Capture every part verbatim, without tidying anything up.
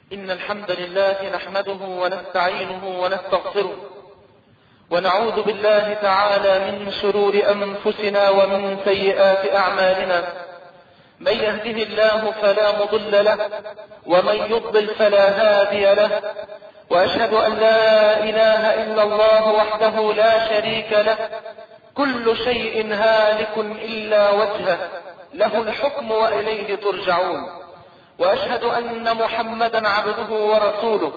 إن الحمد لله نحمده ونستعينه ونستغفره ونعوذ بالله تعالى من شرور أنفسنا ومن سيئات أعمالنا. من يهده الله فلا مضل له ومن يضلل فلا هادي له، وأشهد أن لا إله إلا الله وحده لا شريك له، كل شيء هالك إلا وجهه، له الحكم وإليه ترجعون. وأشهد أن محمدا عبده ورسوله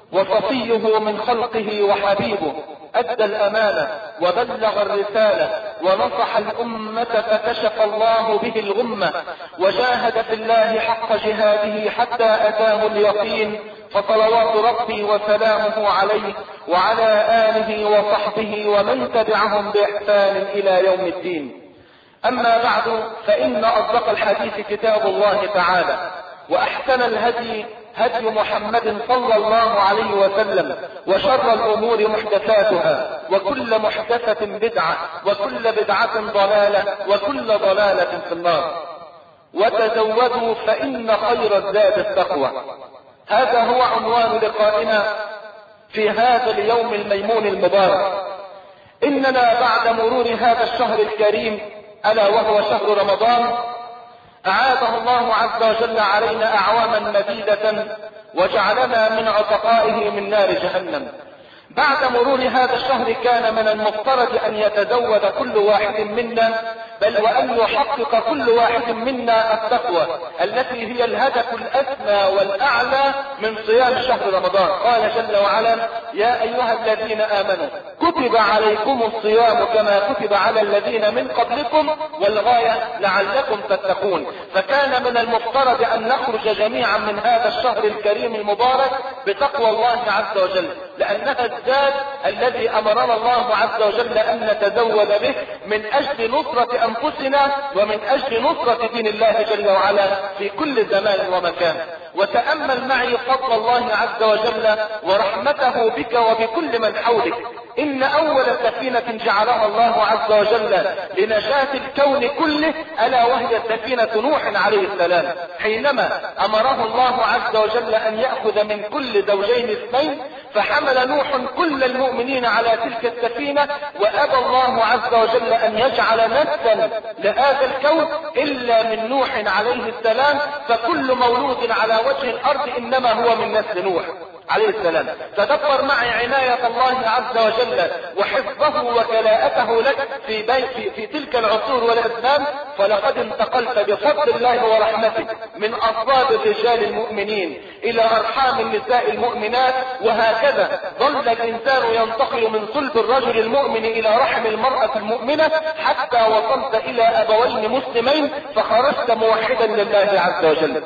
وصفيه من خلقه وحبيبه، أدى الأمانة وبلغ الرسالة ونصح الأمة فكشف الله به الغمة، وجاهد في الله حق جهاده حتى أتاه اليقين، فصلوات ربي وسلامه عليه وعلى آله وصحبه ومن تبعهم بإحسان إلى يوم الدين. أما بعد، فإن أصدق الحديث كتاب الله تعالى، وأحسن الهدي هدي محمد صلى الله عليه وسلم، وشر الأمور محدثاتها، وكل محدثة بدعة، وكل بدعة ضلالة، وكل ضلالة في النار. وتزودوا فإن خير الزاد التقوى. هذا هو عنوان لقائنا في هذا اليوم الميمون المبارك. إننا بعد مرور هذا الشهر الكريم ألا وهو شهر رمضان، أعاده الله عز وجل علينا أعواما مديدة وجعلنا من عتقائه من نار جهنم. بعد مرور هذا الشهر كان من المفترض أن يتزود كل واحد منا، بل وأن يحقق كل واحد منا التقوى التي هي الهدف الأسمى والأعلى من صيام شهر رمضان. قال جل وعلا: يا أيها الذين آمنوا كتب عليكم الصيام كما كتب على الذين من قبلكم والغاية لعلكم تتقون. فكان من المفترض أن نخرج جميعا من هذا الشهر الكريم المبارك بتقوى الله عز وجل، لأنها الزاد الذي أمرنا الله عز وجل أن نتزود به من أجل نصرة أنفسنا ومن أجل نصرة دين الله جل وعلا في كل زمان ومكان. وتأمل معي فضل الله عز وجل ورحمته بك وبكل من حولك. إن أول سفينة جعلها الله عز وجل لنجاة الكون كله ألا وهي سفينة نوح عليه السلام، حينما أمره الله عز وجل أن يأخذ من كل زوجين اثنين، فحمل نوح كل المؤمنين على تلك السفينة، وأبى الله عز وجل أن يجعل نسلا لهذا الكون إلا من نوح عليه السلام، فكل مولود على وجه الأرض إنما هو من نسل نوح عليه السلام. تدبر معي عناية الله عز وجل وحفظه وكلاءته لك في, في, في تلك العصور والأزمان. فلقد انتقلت بفضل الله ورحمته من أصلاب الرجال المؤمنين إلى أرحام النساء المؤمنات، وهكذا ظل الإنسان ينتقل من صلب الرجل المؤمن إلى رحم المرأة المؤمنة حتى وصلت إلى أبوين مسلمين، فخرجت موحدا لله عز وجل.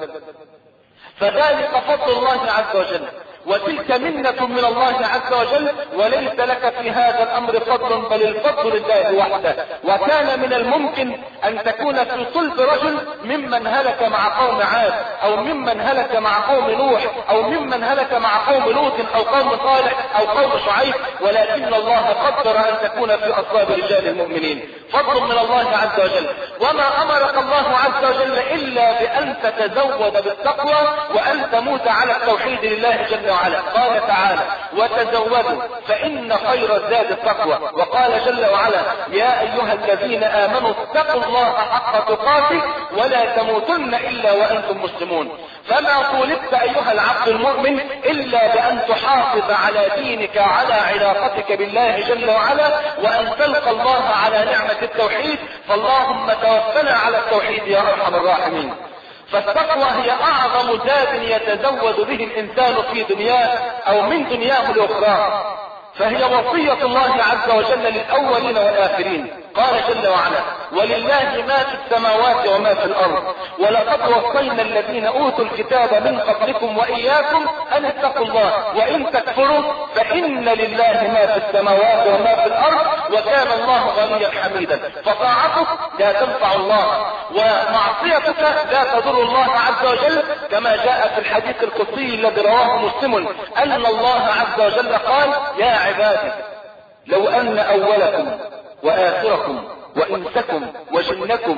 فذلك فضل الله عز وجل، وتلك منة من الله عز وجل، وليس لك في هذا الأمر فضل بل الفضل لله وحده. وكان من الممكن أن تكون في صلب رجل ممن هلك مع قوم عاد، أو ممن هلك مع قوم نوح، أو ممن هلك مع قوم لوط، أو قوم صالح، أو قوم شعيب، ولكن الله قدر أن تكون في أصلاب رجال المؤمنين. فضل من الله عز وجل. وما أمرك الله عز وجل إلا بأن تتزود بالتقوى وأن تموت على التوحيد لله جل وعلا. قال تعالى: وتزودوا فإن خير الزاد التقوى. وقال جل وعلا: يا أيها الذين آمنوا اتقوا الله حق تقاته ولا تموتن إلا وأنتم مسلمون. فما طولبت أيها العبد المؤمن إلا بأن تحافظ على دينك وعلى علاقتك بالله جل وعلا، وأن تلقى الله على نعمة التوحيد. فاللهم توفنا على التوحيد يا أرحم الراحمين. فالتقوى هي أعظم زاد يتزود به الإنسان في دنياه أو من دنياه الأخرى، فهي وصية الله عز وجل للأولين والآخرين. قال جل وعلا: ولله ما في السماوات وما في الأرض ولقد وصينا الذين أوتوا الكتاب من قبلكم وإياكم أن اتقوا الله وإن تكفروا فإن لله ما في السماوات وما في الأرض وكان الله غنيا حميدا. فطاعتك لا تنفع الله، ومعصيتك لا تضر الله عز وجل، كما جاء في الحديث القدسي الذي رواه مسلم أن الله عز وجل قال: يا عبادي لو أن أولكم وآخركم وإنسكم وجنكم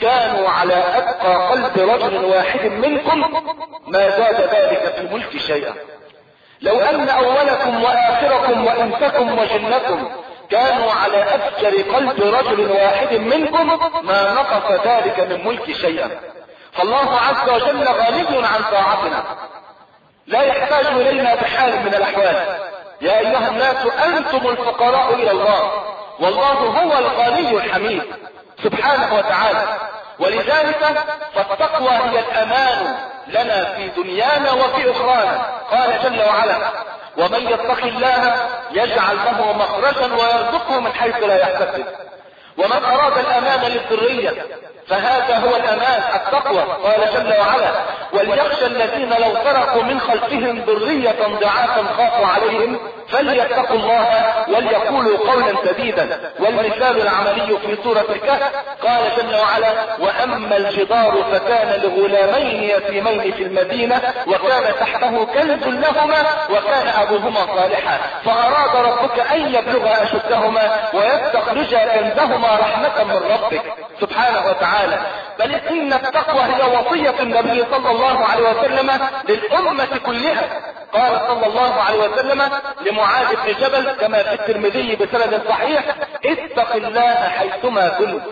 كانوا على أتقى قلب رجل واحد منكم ما زاد ذلك في ملك شيئا. لو أن أولكم وآخركم وإنسكم وجنكم كانوا على أفجر قلب رجل واحد منكم ما نقص ذلك من ملك شيئا. فالله عز وجل غني عن طاعتنا، لا يحتاج إلينا بحال من الأحوال. يا أيها الناس أنتم الفقراء إلى الله، والله هو الغني الحميد سبحانه وتعالى. ولذلك فالتقوى هي الأمان لنا في دنيانا وفي أخرانا. قال جل وعلا: ومن يتق الله يجعل له مخرجا ويرزقه من حيث لا يحتسب. ومن أراد الأمان للذرية فهذا هو الأمان التقوى. قال جل وعلا: وليخشى الذين لو تركوا من خلفهم ذرية ضعافا خافوا عليهم فليتقوا الله وليقولوا قولا سديدا. والمثال العملي في سورة الكهف قال جل وعلا: وأما الجدار فكان لغلامين يتيمين في المدينة وكان تحته كنز لهما وكان أبوهما صالحا فأراد ربك أن يبلغا أشدهما ويستخرجا كنزهما رحمة من ربك سبحانه وتعالى. بل إن التقوى هي وصية النبي صلى الله عليه وسلم للأمة كلها. قال صلى الله عليه وسلم لمعاذ بن جبل كما في الترمذي بسند صحيح: اتق الله حيثما كنت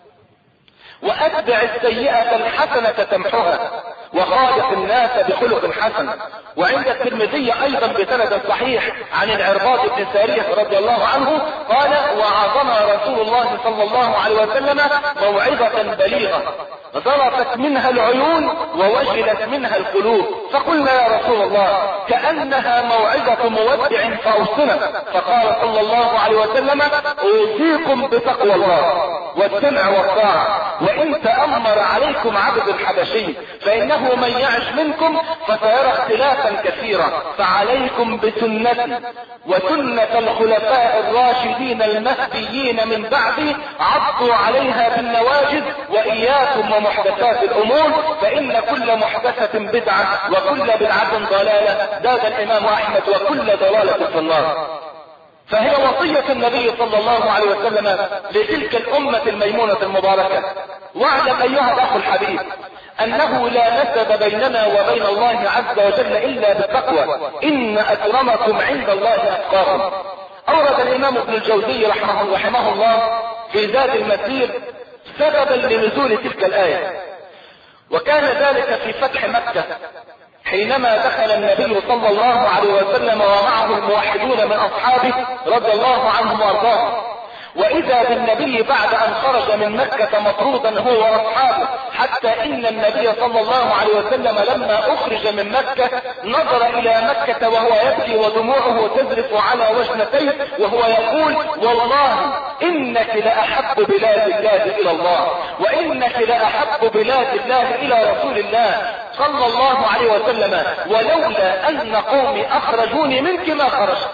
وأتبع السيئة الحسنة تمحها وخالق الناس بخلق حسن. وعند الترمذي أيضا بسند صحيح عن العرباض بن سارية رضي الله عنه قال: وعظنا رسول الله صلى الله عليه وسلم موعظة بليغة ظرفت منها العيون ووجلت منها القلوب. فقلنا: يا رسول الله كأنها موعظة مودع فأوصنا. فقال صلى الله عليه وسلم: أوصيكم بتقوى الله والسمع والطاعة وإن تأمر عليكم عبد حبشي فإنه من يعش منكم فسيرى اختلافا كثيرا فعليكم بسنتي وسنة الخلفاء الراشدين المهديين من بعدي عضوا عليها بالنواجذ وإياكم ومحدثات الأمور فإن كل محدثة بدعة وكل بدعة ضلالة. زاد الإمام أحمد: وكل ضلالة في النار. فهي وصية النبي صلى الله عليه وسلم لتلك الأمة الميمونة المباركة. واعلم أيها الأخ الحبيب أنه لا نسب بيننا وبين الله عز وجل إلا بالتقوى. إن أكرمكم عند الله أتقاكم. أورد الإمام ابن الجوزي رحمه, رحمه الله في زاد المسير سببا لنزول تلك الآية، وكان ذلك في فتح مكة حينما دخل النبي صلى الله عليه وسلم ومعه الموحدون من أصحابه رضي الله عنهم وارضاهم. وإذا بالنبي بعد أن خرج من مكة مطرودا هو وأصحابه حتى إن النبي صلى الله عليه وسلم لما أخرج من مكة نظر إلى مكة وهو يبكي ودموعه تذرف على وجنتيه وهو يقول: والله إنك لأحب بلاد الله إلى الله وإنك لأحب بلاد الله إلى رسول الله صلى الله عليه وسلم ولولا أن قومي أخرجوني منك ما خرجت.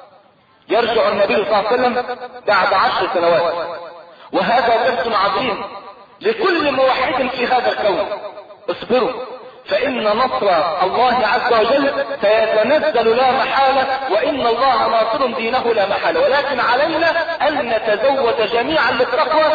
يرجع النبي صلى الله عليه وسلم بعد عشر سنوات، وهذا درس عظيم لكل موحد في هذا الكون. اصبروا فإن نصر الله عز وجل سيتنزل لا محالة، وإن الله ناصر دينه لا محالة، ولكن علينا أن نتزود جميعا للتقوى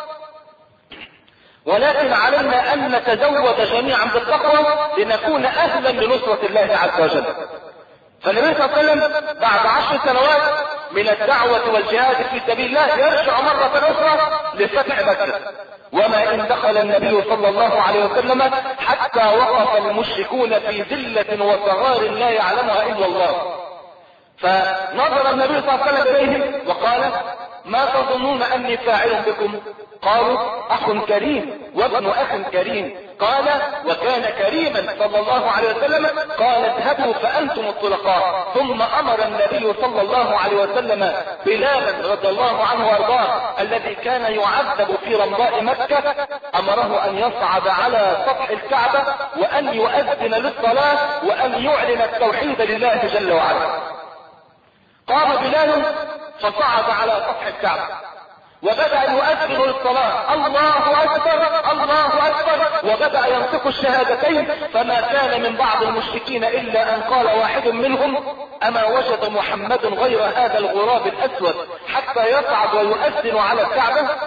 ولكن علينا أن نتزود جميعا بالتقوى لنكون أهلا لنصرة الله عز وجل. فالنبي صلى الله عليه وسلم بعد عشر سنوات من الدعوة والجهاد في سبيل الله يرجع مرة أخرى لفتح مكة. وما إن دخل النبي صلى الله عليه وسلم حتى وقف المشركون في ذلة وصغار لا يعلمها إلا الله. فنظر النبي صلى الله عليه وسلم إليهم وقال: ما تظنون أني فاعل بكم؟ قالوا: أخ كريم وابن أخ كريم. قال: وكان كريما صلى الله عليه وسلم. قال: اذهبوا فأنتم الطلقاء. ثم أمر النبي صلى الله عليه وسلم بلالا رضي الله عنه وارضاه الذي كان يعذب في رمضاء مكة، أمره أن يصعد على سطح الكعبة وأن يؤذن للصلاة وأن يعلن التوحيد لله جل وعلا. قام بلال فصعد على سطح الكعبة وبدأ يؤذن للصلاة: الله أكبر الله أكبر، وبدأ ينطق الشهادتين. فما كان من بعض المشركين إلا أن قال واحد منهم: أما وجد محمد غير هذا الغراب الأسود حتى يصعد ويؤذن على الكعبة؟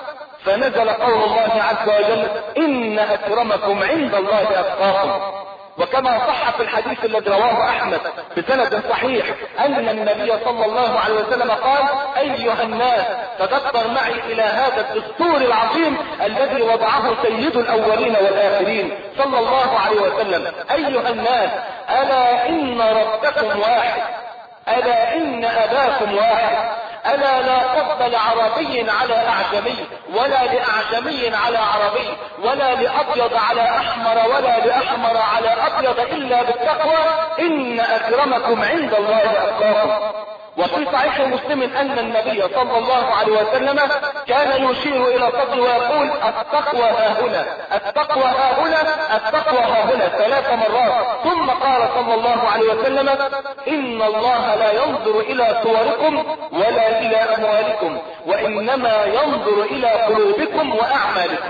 فنزل قول الله عز وجل إن أكرمكم عند الله أتقاكم. وكما صح في الحديث الذي رواه أحمد بسند صحيح أن النبي صلى الله عليه وسلم قال أيها الناس تدبر معي إلى هذا الدستور العظيم الذي وضعه سيد الأولين والآخرين صلى الله عليه وسلم. أيها الناس ألا إن ربكم واحد، ألا إن أباكم واحد، ألا لا فضل لعربي على أعجمي، ولا لأعجمي على عربي، ولا لأبيض على أحمر، ولا لأحمر على أبيض إلا بالتقوى إن أكرمكم عند الله أتقاكم. وفي صحيح مسلم أن النبي صلى الله عليه وسلم كان يشير إلى صدره ويقول التقوى ها هنا، التقوى ها هنا، التقوى ها هنا ثلاث مرات. ثم قال صلى الله عليه وسلم إن الله لا ينظر إلى صوركم ولا إلى أموالكم، وإنما ينظر إلى قلوبكم وأعمالكم.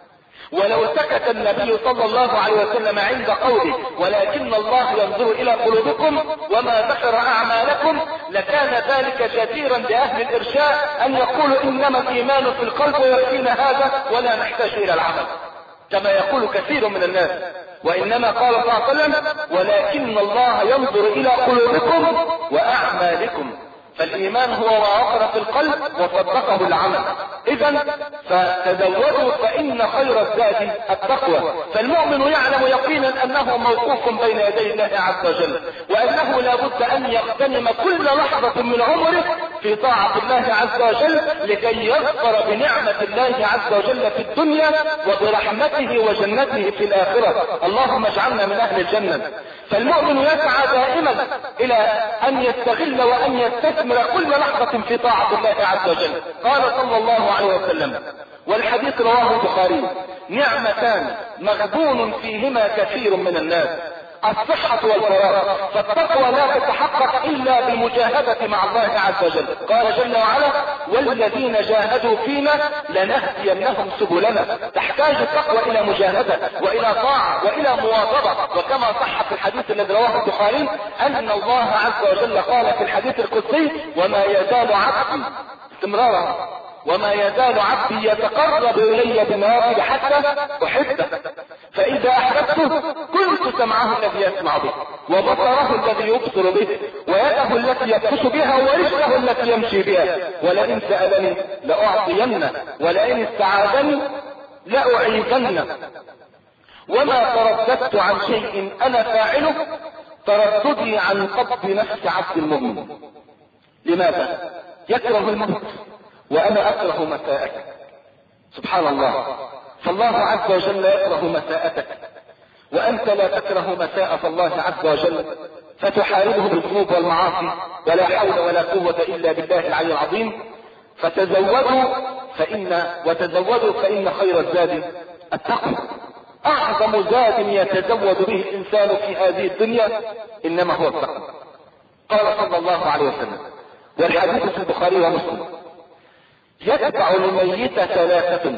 ولو سكت النبي صلى الله عليه وسلم عند قوله ولكن الله ينظر إلى قلوبكم وما ذكر أعمالكم لكان ذلك جديرا بأهل الإرشاء أن يقولوا إنما الإيمان في القلب ويكفينا هذا ولا نحتاج إلى العمل، كما يقول كثير من الناس. وإنما قال صلى الله عليه وسلم ولكن الله ينظر إلى قلوبكم وأعمالكم. فالإيمان هو ما وقر في القلب وصدقه العمل. إذا فتزودوا فإن خير الزاد التقوى. فالمؤمن يعلم يقينا أنه موقوف بين يدي الله عز وجل، وأنه لا بد أن يغتنم كل لحظة من عمره في طاعة الله عز وجل لكي يظفر بنعمة الله عز وجل في الدنيا وبرحمته وجنته في الآخرة. اللهم اجعلنا من أهل الجنة. فالمؤمن يسعى دائما إلى أن يستغل وأن يستثمر كل لحظة في طاعة الله عز وجل. قال صلى الله عليه وسلم والحديث رواه البخاري نعمتان مغبون فيهما كثير من الناس الصحة والفراغ. فالتقوى لا تتحقق إلا بالمجاهدة مع الله عز وجل. قال جل وعلا والذين جاهدوا فينا لنهدينهم سبلنا. تحتاج التقوى إلى مجاهدة وإلى طاعة وإلى مواظبة. وكما صح في الحديث الذي رواه البخاري أن الله عز وجل قال في الحديث القدسي وما يزال عبدي استمرارا وما يزال عبدي يتقرب إلي بالنوافل حتى أحبه فإذا أحببته كنت سمعه الذي يسمع به وبصره الذي يبصر به ويده التي يبطش بها ورجله التي يمشي بها ولئن سألني لأعطين ولئن استعاذني لأعيذن. وما ترددت عن شيء أنا فاعله ترددي عن قبض نفس عبد المؤمن. لماذا؟ يكره الموت وأنا أكره مساءتك. سبحان الله. فالله عز وجل يكره مساءتك وأنت لا تكره مساءة الله عز وجل فتحاربه بالذنوب والمعاصي ولا حول ولا قوة إلا بالله العلي العظيم. فتزودوا فإن وتزودوا فإن خير الزاد التقوى. أعظم زاد يتزود به الإنسان في هذه الدنيا إنما هو التقوى. قال صلى الله عليه وسلم والحديث في البخاري ومسلم يتبع الميت ثلاثة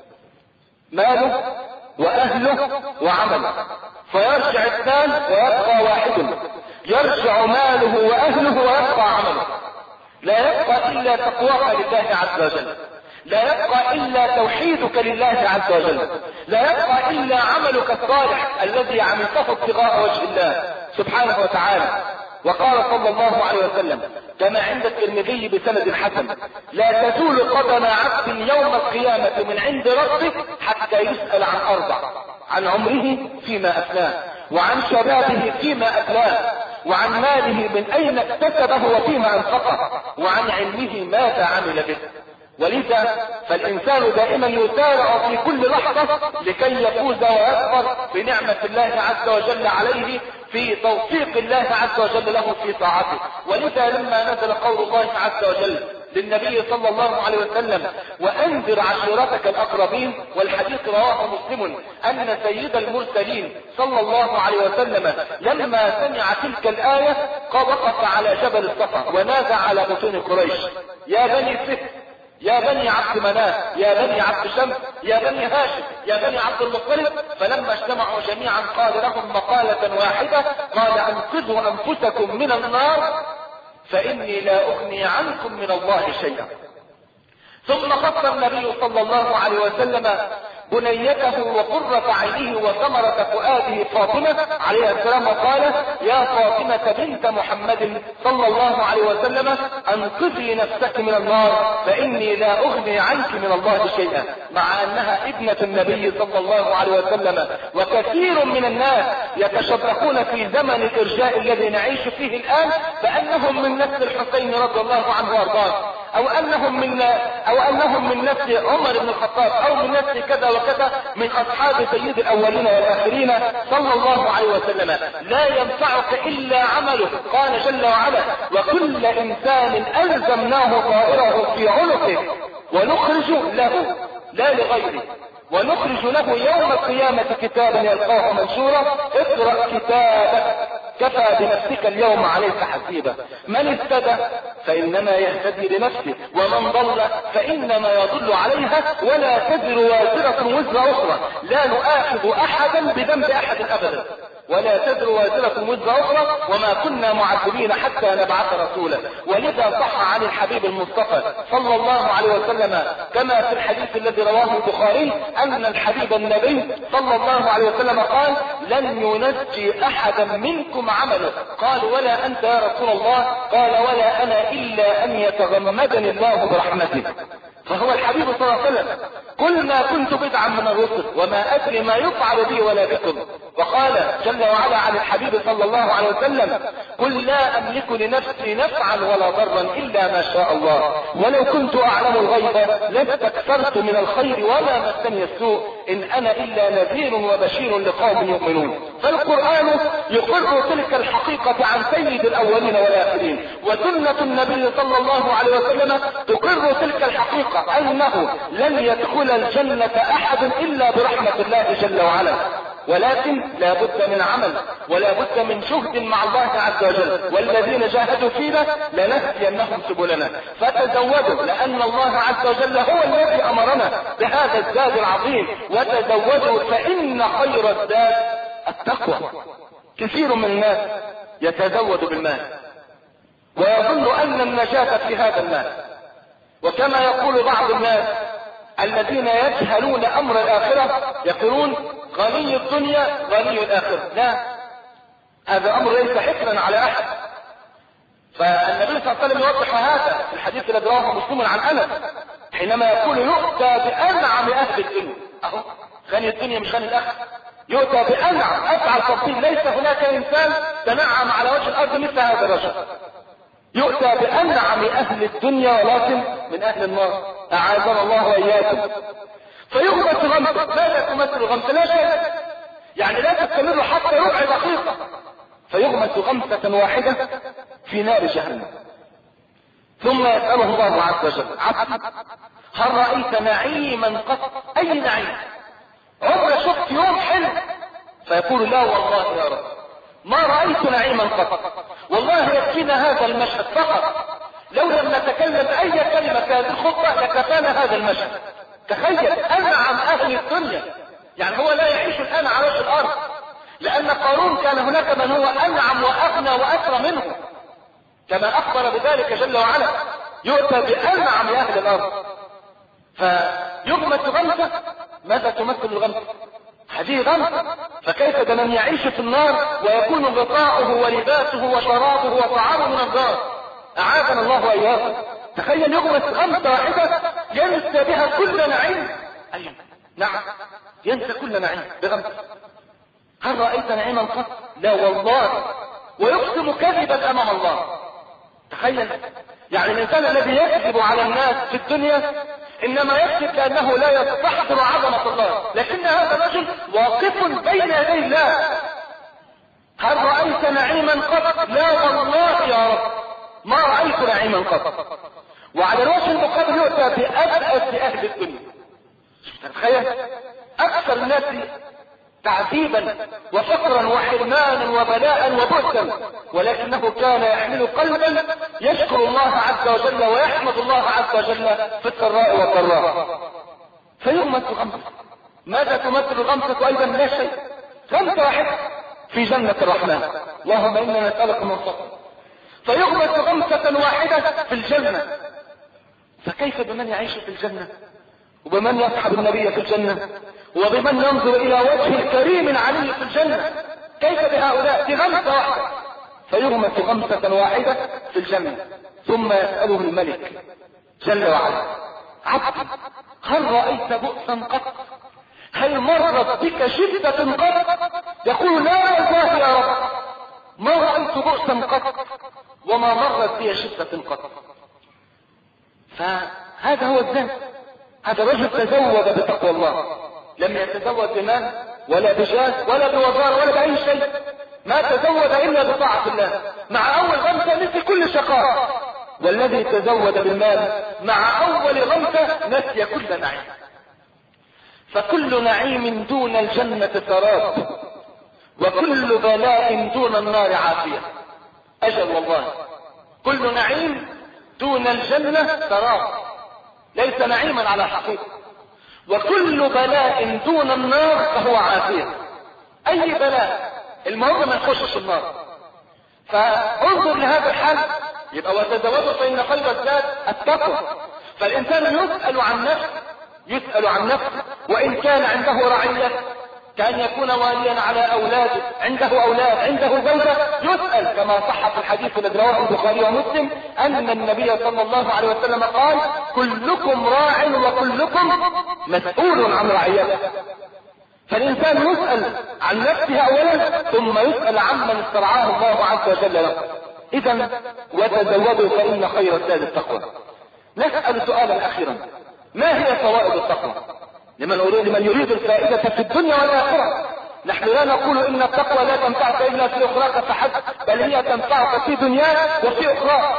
ماله وأهله وعمله فيرجع اثنان ويبقى واحد. يرجع ماله وأهله ويبقى عمله. لا يبقى إلا تقواك لله عز وجل، لا يبقى إلا توحيدك لله عز وجل، لا يبقى إلا عملك الصالح الذي عملته ابتغاء وجه الله سبحانه وتعالى. وقال صلى الله عليه وسلم كما عند الترمذي بسند حسن لا تزول قدم عبد يوم القيامة من عند ربه حتى يسأل عن أربع: عن عمره فيما أفناه، وعن شبابه فيما أفناه، وعن ماله من أين اكتسبه وفيما أنفقه، وعن علمه ماذا عمل به. ولذا فالإنسان دائما يسارع في كل لحظة لكي يفوز ويظفر بنعمة الله عز وجل عليه في توفيق الله عز وجل له في طاعته. ولذا لما نزل قول الله عز وجل للنبي صلى الله عليه وسلم وأنذر عشيرتك الأقربين، والحديث رواه مسلم أن سيد المرسلين صلى الله عليه وسلم لما سمع تلك الآية وقف على جبل الصفا ونادى على بطون قريش: يا بني فهد، يا بني عبد مناف، يا بني عبد شمس، يا بني هاشم، يا بني عبد المطلب. فلما اجتمعوا جميعا قال لهم مقالة واحدة قال: انقذوا أنفسكم من النار فإني لا أغني عنكم من الله شيئا. ثم خص النبي صلى الله عليه وسلم بنيته وقرة عينه وثمرة فؤاده فاطمة عليه السلام وقال: يا فاطمة بنت محمد صلى الله عليه وسلم انقذي نفسك من النار فإني لا أغني عنك من الله شيئا، مع أنها ابنة النبي صلى الله عليه وسلم. وكثير من الناس يتشبهون في زمن الإرجاء الذي نعيش فيه الآن بأنهم من نسل الحسين رضي الله عنه وارضاه، أو أنهم من أو أنهم من نسل عمر بن الخطاب، أو من نسل كذا وكذا من أصحاب سيد الأولين والآخرين صلى الله عليه وسلم. لا ينفعك إلا عمله، قال جل وعلا: وكل إنسان ألزمناه طائره في عنقه ونخرج له، لا لغيره، ونخرج له يوم القيامة كتابا يلقاه منشورا اقرأ كتابك كفى بنفسك اليوم عليك حسيبا. من اهتدى فإنما يهتدي لنفسه، ومن ضل فإنما يضل عليها، ولا تزر وازرة وزر أخرى، لا نؤاخذ أحدا بذنب أحد أبدا، ولا تزر وازرة وزر أخرى، وما كنا معذبين حتى نبعث رسولا. ولذا صح عن الحبيب المصطفى صلى الله عليه وسلم كما في الحديث الذي رواه البخاري أن الحبيب النبي صلى الله عليه وسلم قال: لن ينجي أحدا منكم عمله. قال: ولا أنت يا رسول الله؟ قال: ولا أنا إلا أن يتغمدني الله برحمته. فهو الحبيب صلى الله عليه وسلم: قل ما كنت بدعا من الرسل وما أدري ما يفعل بي ولا بكم. وقال جل وعلا عن الحبيب صلى الله عليه وسلم: قل لا أملك لنفسي نفعا ولا ضرا إلا ما شاء الله، ولو كنت أعلم الغيب لاستكثرت من الخير وما مسني السوء، إن أنا إلا نذير وبشير لقوم يؤمنون. فالقرآن يقر تلك الحقيقة عن سيد الأولين والآخرين، وسنة النبي صلى الله عليه وسلم تقر تلك الحقيقة أنه لن يدخل الجنة أحد إلا برحمة الله جل وعلا. ولكن لا بد من عمل، ولا بد من جهد مع الله عز وجل، والذين جاهدوا فينا لنهدينهم سبلنا. فتزودوا، لأن الله عز وجل هو الذي أمرنا بهذا الزاد العظيم، وتزودوا فإن خير الزاد التقوى. كثير من الناس يتزود بالمال ويظن أن النجاة في هذا المال، وكما يقول بعض الناس الذين يجهلون أمر الآخرة يقولون: غني الدنيا غني الآخرة. لا، هذا أمر ليس حكرا على أحد. فالنبي صلى الله عليه وسلم يوضح هذا في الحديث الذي رواه مسلم عن أنس حينما يقول: يؤتى بأنعم أهل الدنيا. أهو غني الدنيا مش غني الآخرة، يؤتى بأنعم. أفعل تفصيل: ليس هناك إنسان تنعم على وجه الأرض مثل هذا الرجل. يؤتى بأنعم أهل الدنيا ولكن من أهل النار، أعاذنا الله وإياكم. فيغمس غمسة. ماذا تمثل غمسة؟ لا شيء، يعني لا تستمر حتى ربع دقيقة. فيغمس غمسة واحدة في نار جهنم، ثم يسأله الله عز وجل: عبدي هل رأيت نعيما قط؟ أي نعيم؟ عمر شفت يوم حلو؟ فيقول: لا والله يا رب ما رأيت نعيما قط، والله يكفينا هذا المشهد فقط، لو لم نتكلم أي كلمة في هذه الخطبة لكفانا هذا المشهد. تخيل أنعم أهل الدنيا، يعني هو لا يعيش الآن على وجه الأرض، لأن قارون كان هناك من هو أنعم وأغنى وأثرى منه، كما أخبر بذلك جل وعلا: يؤتى بأنعم أهل الأرض. فيغمس غمسة. ماذا تمثل الغمسة؟ هذه غمسة. فكيف بمن يعيش في النار ويكون غطاؤه ولباسه وشرابه وطعامه من النار؟ أعاذنا الله وإياكم. تخيل يغمس غمسة واحدة ينسى بها كل نعيم. أيوة نعم، ينسى كل نعيم بغمسة. هل رأيت نعيما قط؟ لا والله. ويقسم كذبا أمام الله. تخيل، يعني الإنسان الذي يكذب على الناس في الدنيا إنما يكذب لأنه لا يستحضر عظمة الله، لكن هذا الرجل واقف بين يدي الله. هل رأيت نعيما قط؟ لا والله يا رب ما رأيت نعيما قط. وعلى الوجه المقابل يؤتى بأبأس أهل الدنيا. تخيل أكثر الناس تعذيبا وفقرا وحرمانا وبلاء وبؤسا، ولكنه كان يحمل قلبا يشكر الله عز وجل ويحمد الله عز وجل في السراء والضراء. فيغمس غمسة. ماذا تمثل الغمسة؟ أيضا لا شيء، غمسة واحدة في جنة الرحمن. اللهم إنا نسألك من فضلك. فيغمس غمسة واحدة في الجنة، فكيف بمن يعيش في الجنة، وبمن يصحب النبي في الجنة، وبمن ينظر إلى وجه الكريم العلي في الجنة؟ كيف بهؤلاء؟ في غمسة واحدة فيغمس غمسة واحدة في الجنة، ثم يسأله الملك جل وعلا: عبد، هل رأيت بؤسا قط؟ هل مرت بك شدة قط؟ يقول: لا والله يا رب، ما رأيت بؤسا قط وما مرت بي شدة قط. فهذا هو الذات. هذا رجل تزود بتقوى الله، لم يتزود بمال ولا بجاه ولا بوزارة ولا بأي شيء، ما تزود إلا بطاعة الله. مع أول غمسة نسي كل شقاء، والذي تزود بالمال مع أول غمسة نسي كل نعيم. فكل نعيم دون الجنة سراب، وكل بلاء دون النار عافية. أجل والله، كل نعيم دون الجنة سراب، ليس نعيما على حقيقة، وكل بلاء دون النار فهو عافية. أي بلاء المهم ما نخشش النار. فانظر لهذا الحال، يبقى وتزودوا فإن خير الزاد التقوى. فالإنسان يسأل عن نفسه، يسأل عن نفسه، وإن كان عنده رعية، كأن يكون واليا على أولاده، عنده أولاد، عنده زوجة، يسأل كما صح في الحديث الذي رواه البخاري ومسلم أن النبي صلى الله عليه وسلم قال: كلكم راع وكلكم مسؤول عن رعيته. فالإنسان يسأل عن نفسه أولا، ثم يسأل عمن استرعاه الله عز وجل له. إذا وتزودوا فإن خير الزاد التقوى. نسأل سؤالا أخيرا: ما هي فوائد التقوى لمن يريد, لمن يريد الفائدة في الدنيا والآخرة؟ نحن لا نقول إن التقوى لا تنفعك إلا في أخراك فحسب، بل هي تنفعك في دنياك وفي أخراك.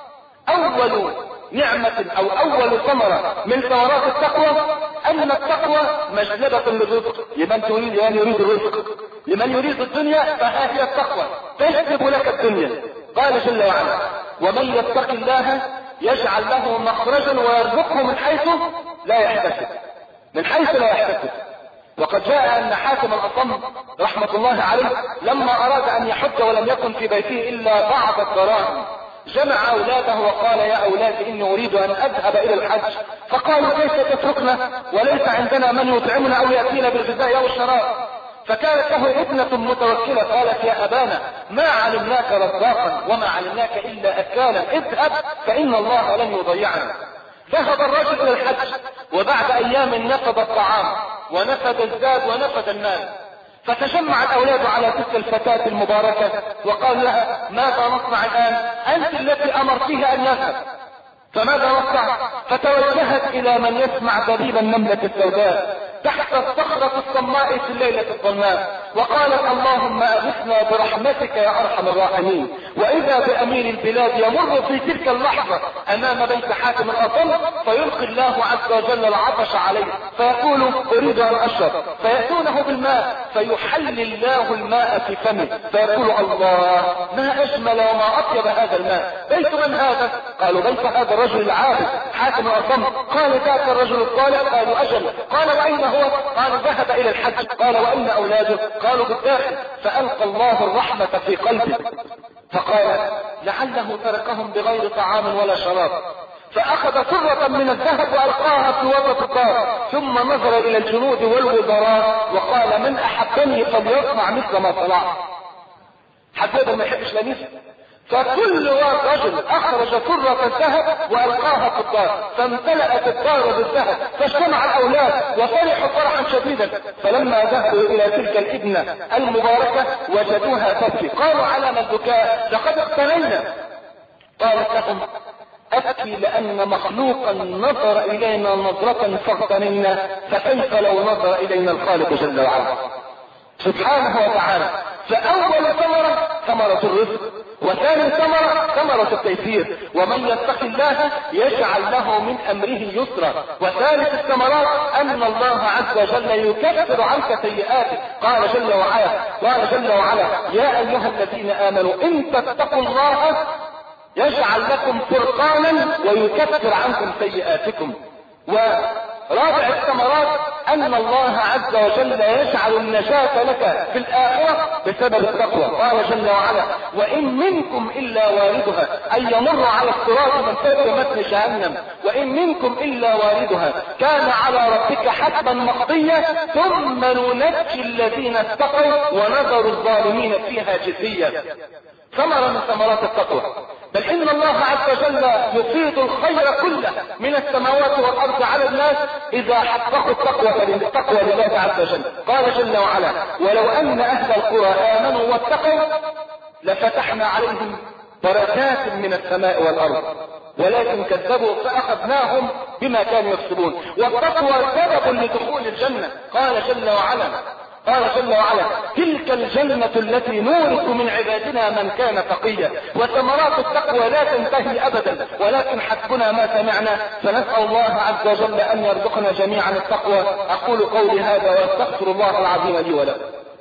أول نعمة أو أول ثمرة من ثمرات التقوى أن التقوى مجلبة للرزق لمن تريد لمن يريد الرزق. لمن يريد الدنيا فها هي التقوى تجلب لك الدنيا. قال جل وعلا: ومن يتق الله يجعل له مخرجا ويرزقه من حيث لا يحتسب، من حيث لا يحتسب. وقد جاء أن حاتم الأصم رحمة الله عليه لما أراد أن يحج ولم يكن في بيته إلا بعض الدراهم، جمع أولاده وقال: يا أولادي إني أريد أن أذهب إلى الحج. فقالوا: كيف تتركنا وليس عندنا من يطعمنا أو يأتينا بالغذاء أو الشراب؟ فكانت له ابنة متوكلة قالت: يا أبانا ما علمناك رزاقا وما علمناك إلا أكالا، اذهب فإن الله لن يضيعنا. ذهب الرجل إلى الحج، وبعد أيام نفد الطعام ونفد الزاد ونفد المال. فتجمع الأولاد على تلك الفتاة المباركة وقال لها: ماذا نصنع الآن؟ أنت التي أمرتيه أن يذهب، فماذا نصنع؟ فتوجهت إلى من يسمع دبيب النملة السوداء تحت الصخرة الصماء في الليلة الظلماء، وقالت: اللهم أغثنا برحمتك يا أرحم الراحمين. وإذا بأمير البلاد يمر في تلك اللحظة أمام بيت حاتم الأصم، فيلقي الله عز وجل العطش عليه فيقول: أريد أن أشرب، فيأتونه بالماء فيحل الله الماء في فمه، فيقول: الله ما أجمل وما أطيب هذا الماء، بيت من هذا؟ قالوا: بيت هذا الرجل العابد حاتم الأصم. قال: ذاك الرجل الصالح. قالوا: أجل. قال: وأين هو؟ قال: ذهب إلى الحج. قال: وأين أولاده؟ قالوا: بالداخل. فألقى الله الرحمة في قلبه، فقال: لعله تركهم بغير طعام ولا شراب. فأخذ سرة من الذهب وألقاها في وسط الدار، ثم نظر إلى الجنود والوزراء وقال: من أحبني فليصنع مثل ما صنعت. حبيبه ما يحبش لميس. فكل رجل أخرج سرة الذهب وألقاها في الدار، فامتلأت الدار بالذهب، فاجتمع الأولاد وفرحوا فرحا شديدا. فلما ذهبوا إلى تلك الابنة المباركة وجدوها تبكي. قالوا: على ما البكاء؟ لقد اقتنينا. قالت لهم: أبكي لأن مخلوقا نظر إلينا نظرة فاغتنمنا، فكيف لو نظر إلينا الخالق جل وعلا سبحانه وتعالى. فأول ثمرة ثمرة الرزق، وثاني ثمرة ثمرة التيسير. ومن يتق الله يجعل له من أمره يسرا. وثالث الثمرات أن الله عز وجل يكفر عنك سيئاتك. قال جل وعلا قال جل وعلا: يا أيها الذين آمنوا إن تتقوا الله يجعل لكم فرقانا ويكفر عنكم سيئاتكم. ورابع الثمرات أن الله عز وجل يجعل النجاة لك في الآخرة بسبب التقوى. قال جل وعلا: وإن منكم إلا واردها، أي يمر على الصراط من فوق متن جهنم، وإن منكم إلا واردها كان على ربك حتما مقضيا ثم ننجي الذين اتقوا ونذر الظالمين فيها جثيا. ثمرة من ثمرات التقوى. بل إن الله عز وجل يفيض الخير كله من السماوات والأرض على الناس إذا حققوا التقوى للتقوى لله عز وجل. قال جل وعلا: ولو أن أهل القرى آمنوا واتقوا لفتحنا عليهم بركات من السماء والأرض ولكن كذبوا فأخذناهم بما كانوا يكسبون. والتقوى سبب لدخول الجنة. قال جل وعلا قال جل وعلا: تلك الجنة التي نورث من عبادنا من كان تقيا. وثمرات التقوى لا تنتهي أبدا، ولكن حسبنا ما سمعنا، فنسأل الله عز وجل أن يرزقنا جميعا التقوى. أقول قولي هذا وأستغفر الله العظيم لي ولكم.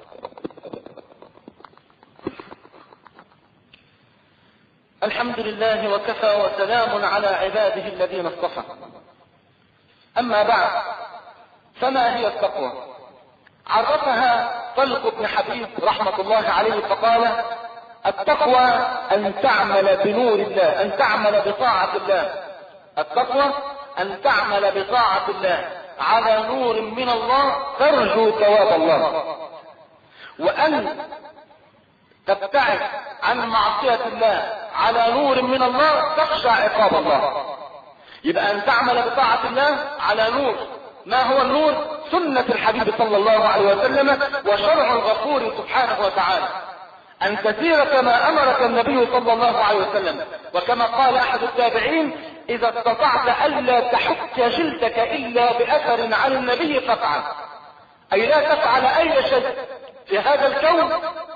الحمد لله وكفى وسلام على عباده الذين اصطفى. أما بعد، فما هي التقوى؟ عرفها طلق بن حبيب رحمة الله عليه فقال: التقوى أن تعمل بنور الله، أن تعمل بطاعة الله. التقوى أن تعمل بطاعة الله على نور من الله ترجو ثواب الله، وأن تبتعد عن معصية الله على نور من الله تخشى عقاب الله. يبقى أن تعمل بطاعة الله على نور. ما هو النور؟ سنة الحبيب صلى الله عليه وسلم وشرع الغفور سبحانه وتعالى. أن تسير كما أمرك النبي صلى الله عليه وسلم، وكما قال أحد التابعين: إذا استطعت ألا تحك جلدك إلا بأثر عن النبي فافعل. أي لا تفعل أي شيء في هذا الكون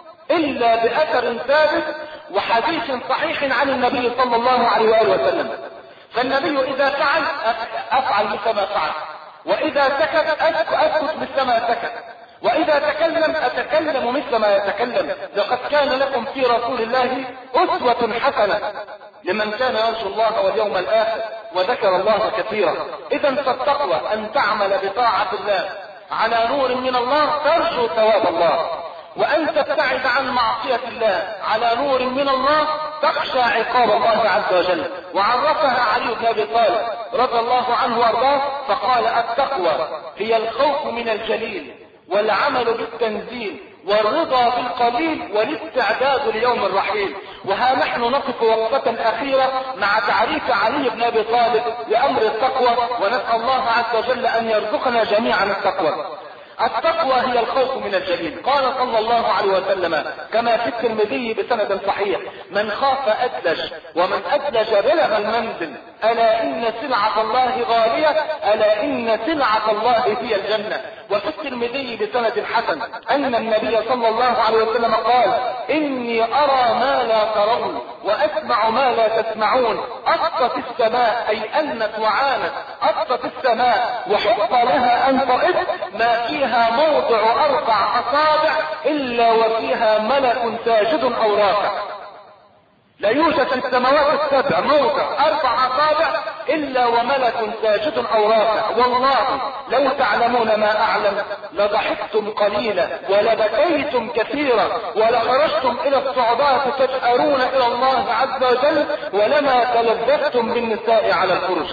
إلا بأثر ثابت وحديث صحيح عن النبي صلى الله عليه وآله وسلم. فالنبي إذا فعل أفعل مثل ما فعل، وإذا سكت أسكت مثل ما سكت، وإذا تكلم أتكلم مثل ما يتكلم. لقد كان لكم في رسول الله أسوة حسنة لمن كان يرجو الله واليوم الآخر وذكر الله كثيرا. إذا فالتقوى أن تعمل بطاعة الله على نور من الله ترجو ثواب الله، وأن تبتعد عن معصية الله على نور من الله تخشى عقاب الله عز وجل. وعرفها علي بن أبي طالب رضي الله عنه وارضاه فقال: التقوى هي الخوف من الجليل والعمل بالتنزيل والرضا بالقليل والاستعداد ليوم الرحيل. وها نحن نقف وقفة أخيرة مع تعريف علي بن أبي طالب لأمر التقوى، ونسأل الله عز وجل أن يرزقنا جميعا التقوى. التقوى هي الخوف من الجليل. قال صلى الله عليه وسلم كما في الترمذي بسند صحيح: من خاف أدلج ومن أدلج بلغ المنزل، ألا إن سلعة الله غالية، ألا إن سلعة الله هي الجنة. وفي الترمذي بسند حسن أن النبي صلى الله عليه وسلم قال: إني أرى ما لا ترون وأسمع ما لا تسمعون. أطت السماء أي أنت وعانت، أطت السماء وحق لها أن تئد، ما فيها موضع أربع أصابع إلا وفيها ملك ساجد أو راكع. لا يوجد في السماوات السبع موضع أربع أصابع إلا وملك ساجد أو راكع. والله لو تعلمون ما أعلم لضحكتم قليلا ولبكيتم كثيرا ولخرجتم إلى الصعوبات تجأرون إلى الله عز وجل ولما تلذذتم بالنساء على الفرش.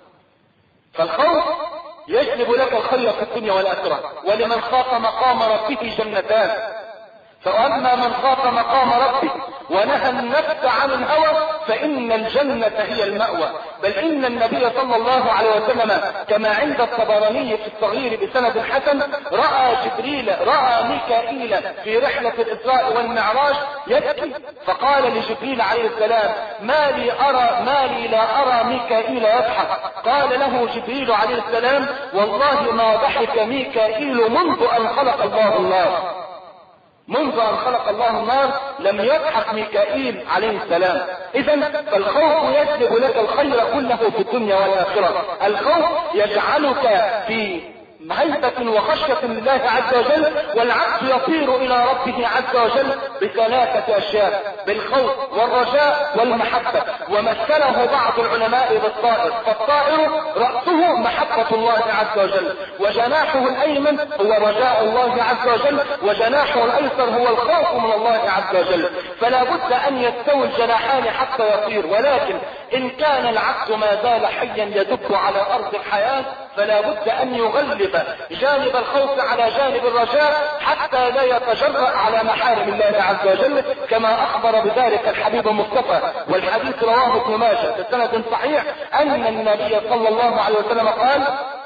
فالخوف يجلب لك الخير في الدنيا والآخرة. ولمن خاف مقام ربه جنتان، فأما من خاف مقام ربه ونهى النفس عن الهوى فإن الجنة هي المأوى. بل إن النبي صلى الله عليه وسلم كما عند الطبراني في الصغير بسند حسن رأى جبريل رأى ميكائيل في رحلة الإسراء والمعراج يبكي، فقال لجبريل عليه السلام: ما لي أرى ما لي لا أرى ميكائيل يضحك. قال له جبريل عليه السلام: والله ما ضحك ميكائيل منذ أن خلق الله النار. منذ أن خلق الله النار لم يضحك ميكائيل عليه السلام. إذن فالخوف يجلب لك الخير كله في الدنيا والآخرة. الخوف يجعلك في هيبة وخشية لله عز وجل، والعبد يطير إلى ربه عز وجل بثلاثة أشياء: بالخوف والرجاء والمحبة. ومثله بعض العلماء بالطائر، فالطائر رأسه محبة الله عز وجل، وجناحه الأيمن هو رجاء الله عز وجل، وجناحه الأيسر هو الخوف من الله عز وجل. فلا بد أن يستوي الجناحان حتى يطير، ولكن إن كان العبد ما زال حيا يدب على أرض الحياة فلا بد أن يغلب جانب الخوف على جانب الرجاء حتى لا يتجرأ على محارم الله عز وجل، كما أخبر بذلك الحبيب المصطفى، والحديث رواه ابن ماجه بسند صحيح أن النبي صلى الله عليه وسلم قال: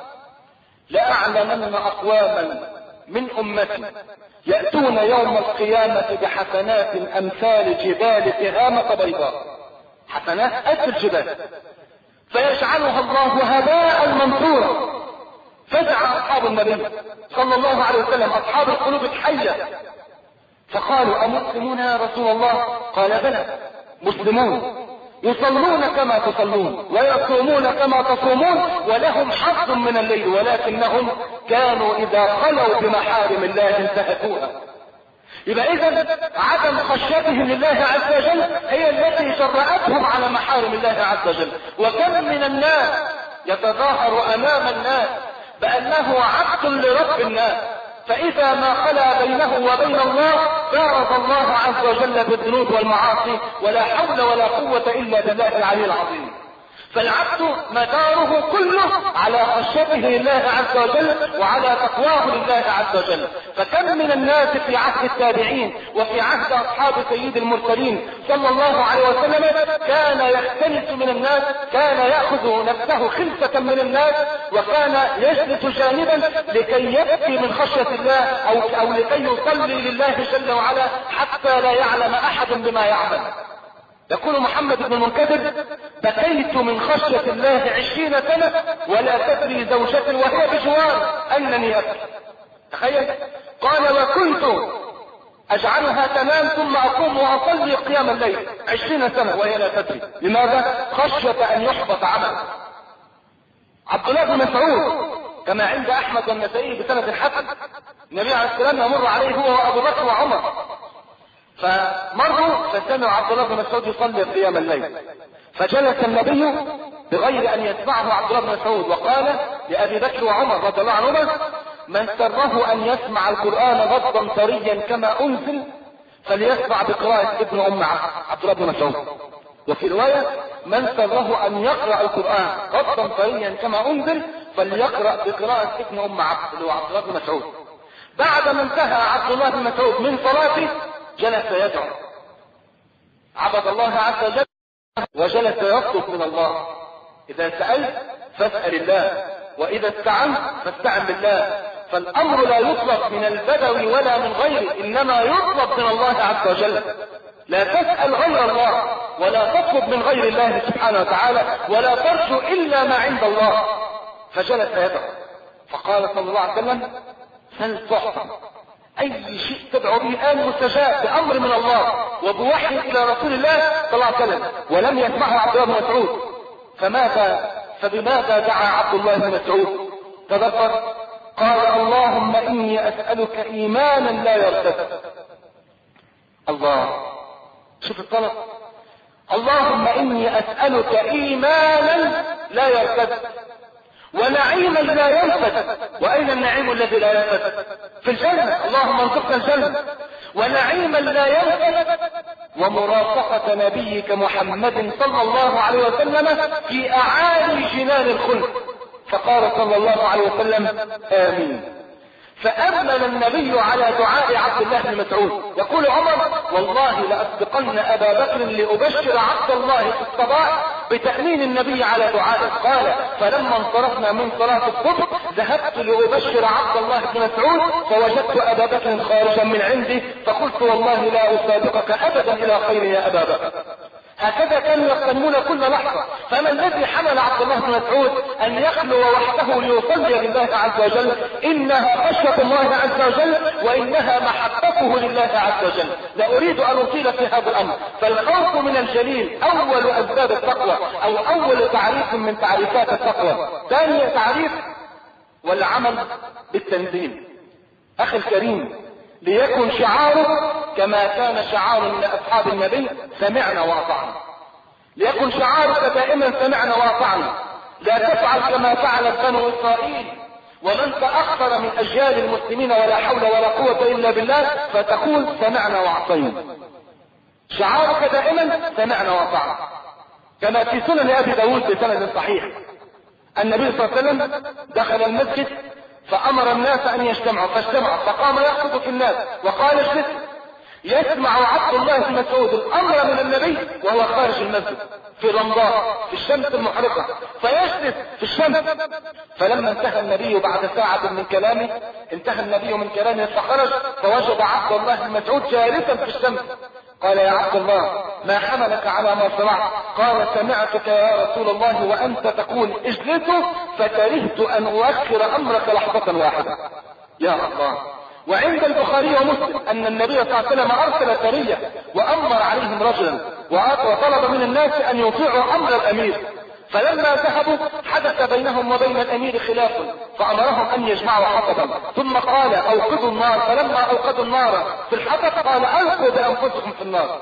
لأعلمن أقواما من أمتي يأتون يوم القيامة بحسنات أمثال جبال تهامة بيضاء، حسنات قد الجبال، فيجعلها الله هباء منثورا. فزع أصحاب النبي صلى الله عليه وسلم، أصحاب القلوب الحية، فقالوا: أمسلمون يا رسول الله؟ قال: بلى، مسلمون، يصلون كما تصلون ويصومون كما تصومون ولهم حظ من الليل، ولكنهم كانوا إذا خلوا بمحارم الله انتهكوها. يبقى إذن عدم خشيتهم لله عز وجل هي التي جرأتهم على محارم الله عز وجل. وكم من الناس يتظاهر أمام الناس بأنه عبد لرب الناس، فإذا ما خلا بينه وبين الله بارز الله عز وجل بالذنوب والمعاصي، ولا حول ولا قوة إلا بالله العلي العظيم. فالعبد مداره كله على خشيته لله عز وجل وعلى تقواه لله عز وجل. فكم من الناس في عهد التابعين وفي عهد أصحاب سيد المرسلين صلى الله عليه وسلم كان يختلس من الناس، كان يأخذ نفسه خلفة من الناس، وكان يجلس جانبا لكي يبكي من خشية الله أو, أو لكي يصلي لله جل وعلا حتى لا يعلم أحد بما يعمل. يقول محمد بن المنكدر: بكيت من خشية الله عشرين سنة ولا تدري زوجتي وهي بجوار أنني أبكي. تخيل. قال: وكنت أجعلها تنام ثم أقوم وأصلي قيام الليل عشرين سنة وهي لا تدري. لماذا؟ خشية أن يحبط عمل. عبد الله بن مسعود كما عند أحمد والنسائي بسند الحسن، النبي عليه السلام يمر عليه هو وأبو بكر وعمر، فمروا فسمعوا عبد الله بن مسعود يصلي قيام الليل، فجلس النبي بغير ان يتبعه عبد الله بن مسعود وقال لابي بكر وعمر رضي الله عنهما: من سره ان يسمع القران غضا طريا كما انزل فليسمع بقراءه ابن ام عبد الله بن مسعود. وفي روايه: من سره ان يقرا القران غضا طريا كما انزل فليقرا بقراءه ابن ام عبد اللي هو عبد الله بن مسعود. بعد ما انتهى عبد الله بن مسعود من صلاته جلس يدعو، عبد الله عز وجل وجلس يطلب من الله. إذا سألت فاسأل الله، وإذا استعنت فاستعن بالله. فالأمر لا يطلب من البدوي ولا من غيره، إنما يطلب من الله عز وجل. لا تسأل غير الله ولا تطلب من غير الله سبحانه وتعالى ولا ترجو إلا ما عند الله. فجلس يدعو، فقال صلى الله عليه وسلم: سل تعطى، أي شيء تدعو به الآن مستجاب بأمر من الله وبوحي إلى رسول الله صلى الله عليه وسلم. ولم يسمعه عبد الله بن مسعود، فماذا فبماذا دعا عبد الله بن مسعود؟ تذكر، قال: اللهم إني أسألك إيمانا لا يرتد. الله، شوف الطلب، اللهم إني أسألك إيمانا لا يرتد ونعيما لا ينفد. وأين النعيم الذي لا ينفد؟ في الجنة، اللهم انصرنا الجنة. ونعيما لا ينفد ومرافقة نبيك محمد صلى الله عليه وسلم في أعالي جنان الخلد. فقال صلى الله عليه وسلم: آمين. فأمن النبي على دعاء عبد الله بن مسعود. يقول عمر: والله لأسبقن أبا بكر لأبشر عبد الله في الصباح بتأمين النبي على دعائه. قال: فلما انصرفنا من صلاة الصبح ذهبت لأبشر عبد الله بن مسعود فوجدت أبا بكر خارجا من عندي، فقلت: والله لا أسابقك أبدا إلى خير يا أبا بكر. هكذا كانوا يقتنمون كل لحظة. فما الذي حمل عبد الله بن مسعود أن يخلو وحده ليصلي لله عز وجل؟ إنها خشية الله عز وجل، وإنها محبته لله عز وجل. لا أريد أن أطيل في هذا الأمر. فالخوف من الجليل أول أسباب التقوى، أو أول تعريف من تعريفات التقوى. ثاني تعريف: والعمل بالتنزيل. أخي الكريم، ليكن شعارك كما كان شعار أصحاب النبي: سمعنا وأطعنا. ليكن شعارك دائما: سمعنا وأطعنا. لا تفعل كما فعلت بنو إسرائيل ومن تأخر من أجيال المسلمين ولا حول ولا قوة إلا بالله فتقول: سمعنا وأطعنا. شعارك دائما: سمعنا وأطعنا. كما في سنن أبي داود بسند صحيح، النبي صلى الله عليه وسلم دخل المسجد فأمر الناس أن يجتمعوا فاجتمعوا، فقام يخطب في الناس وقال: اجلس. يسمع عبد الله بن مسعود الأمر من النبي وهو خارج المسجد في الرمضاء في الشمس المحرقة، فيجلس في الشمس. فلما انتهى النبي بعد ساعة من كلامه، انتهى النبي من كلامه فخرج فوجد عبد الله بن مسعود جالسا في الشمس. قال: يا عبد الله، ما حملك على ما صنعت؟ قال: سمعتك يا رسول الله وأنت تقول اجلسوا فكرهت أن أؤخر أمرك لحظة واحدة. يا الله. وعند البخاري ومسلم أن النبي صلى الله عليه وسلم أرسل سرية وأمر عليهم رجلا وطلب من الناس أن يطيعوا أمر الأمير، فلما ذهبوا حدث بينهم وبين الأمير خلاف فأمرهم أن يجمعوا حطبا، ثم قال: أوقدوا النار. فلما أوقدوا النار في الحطب قال: ألقوا بأنفسكم في النار.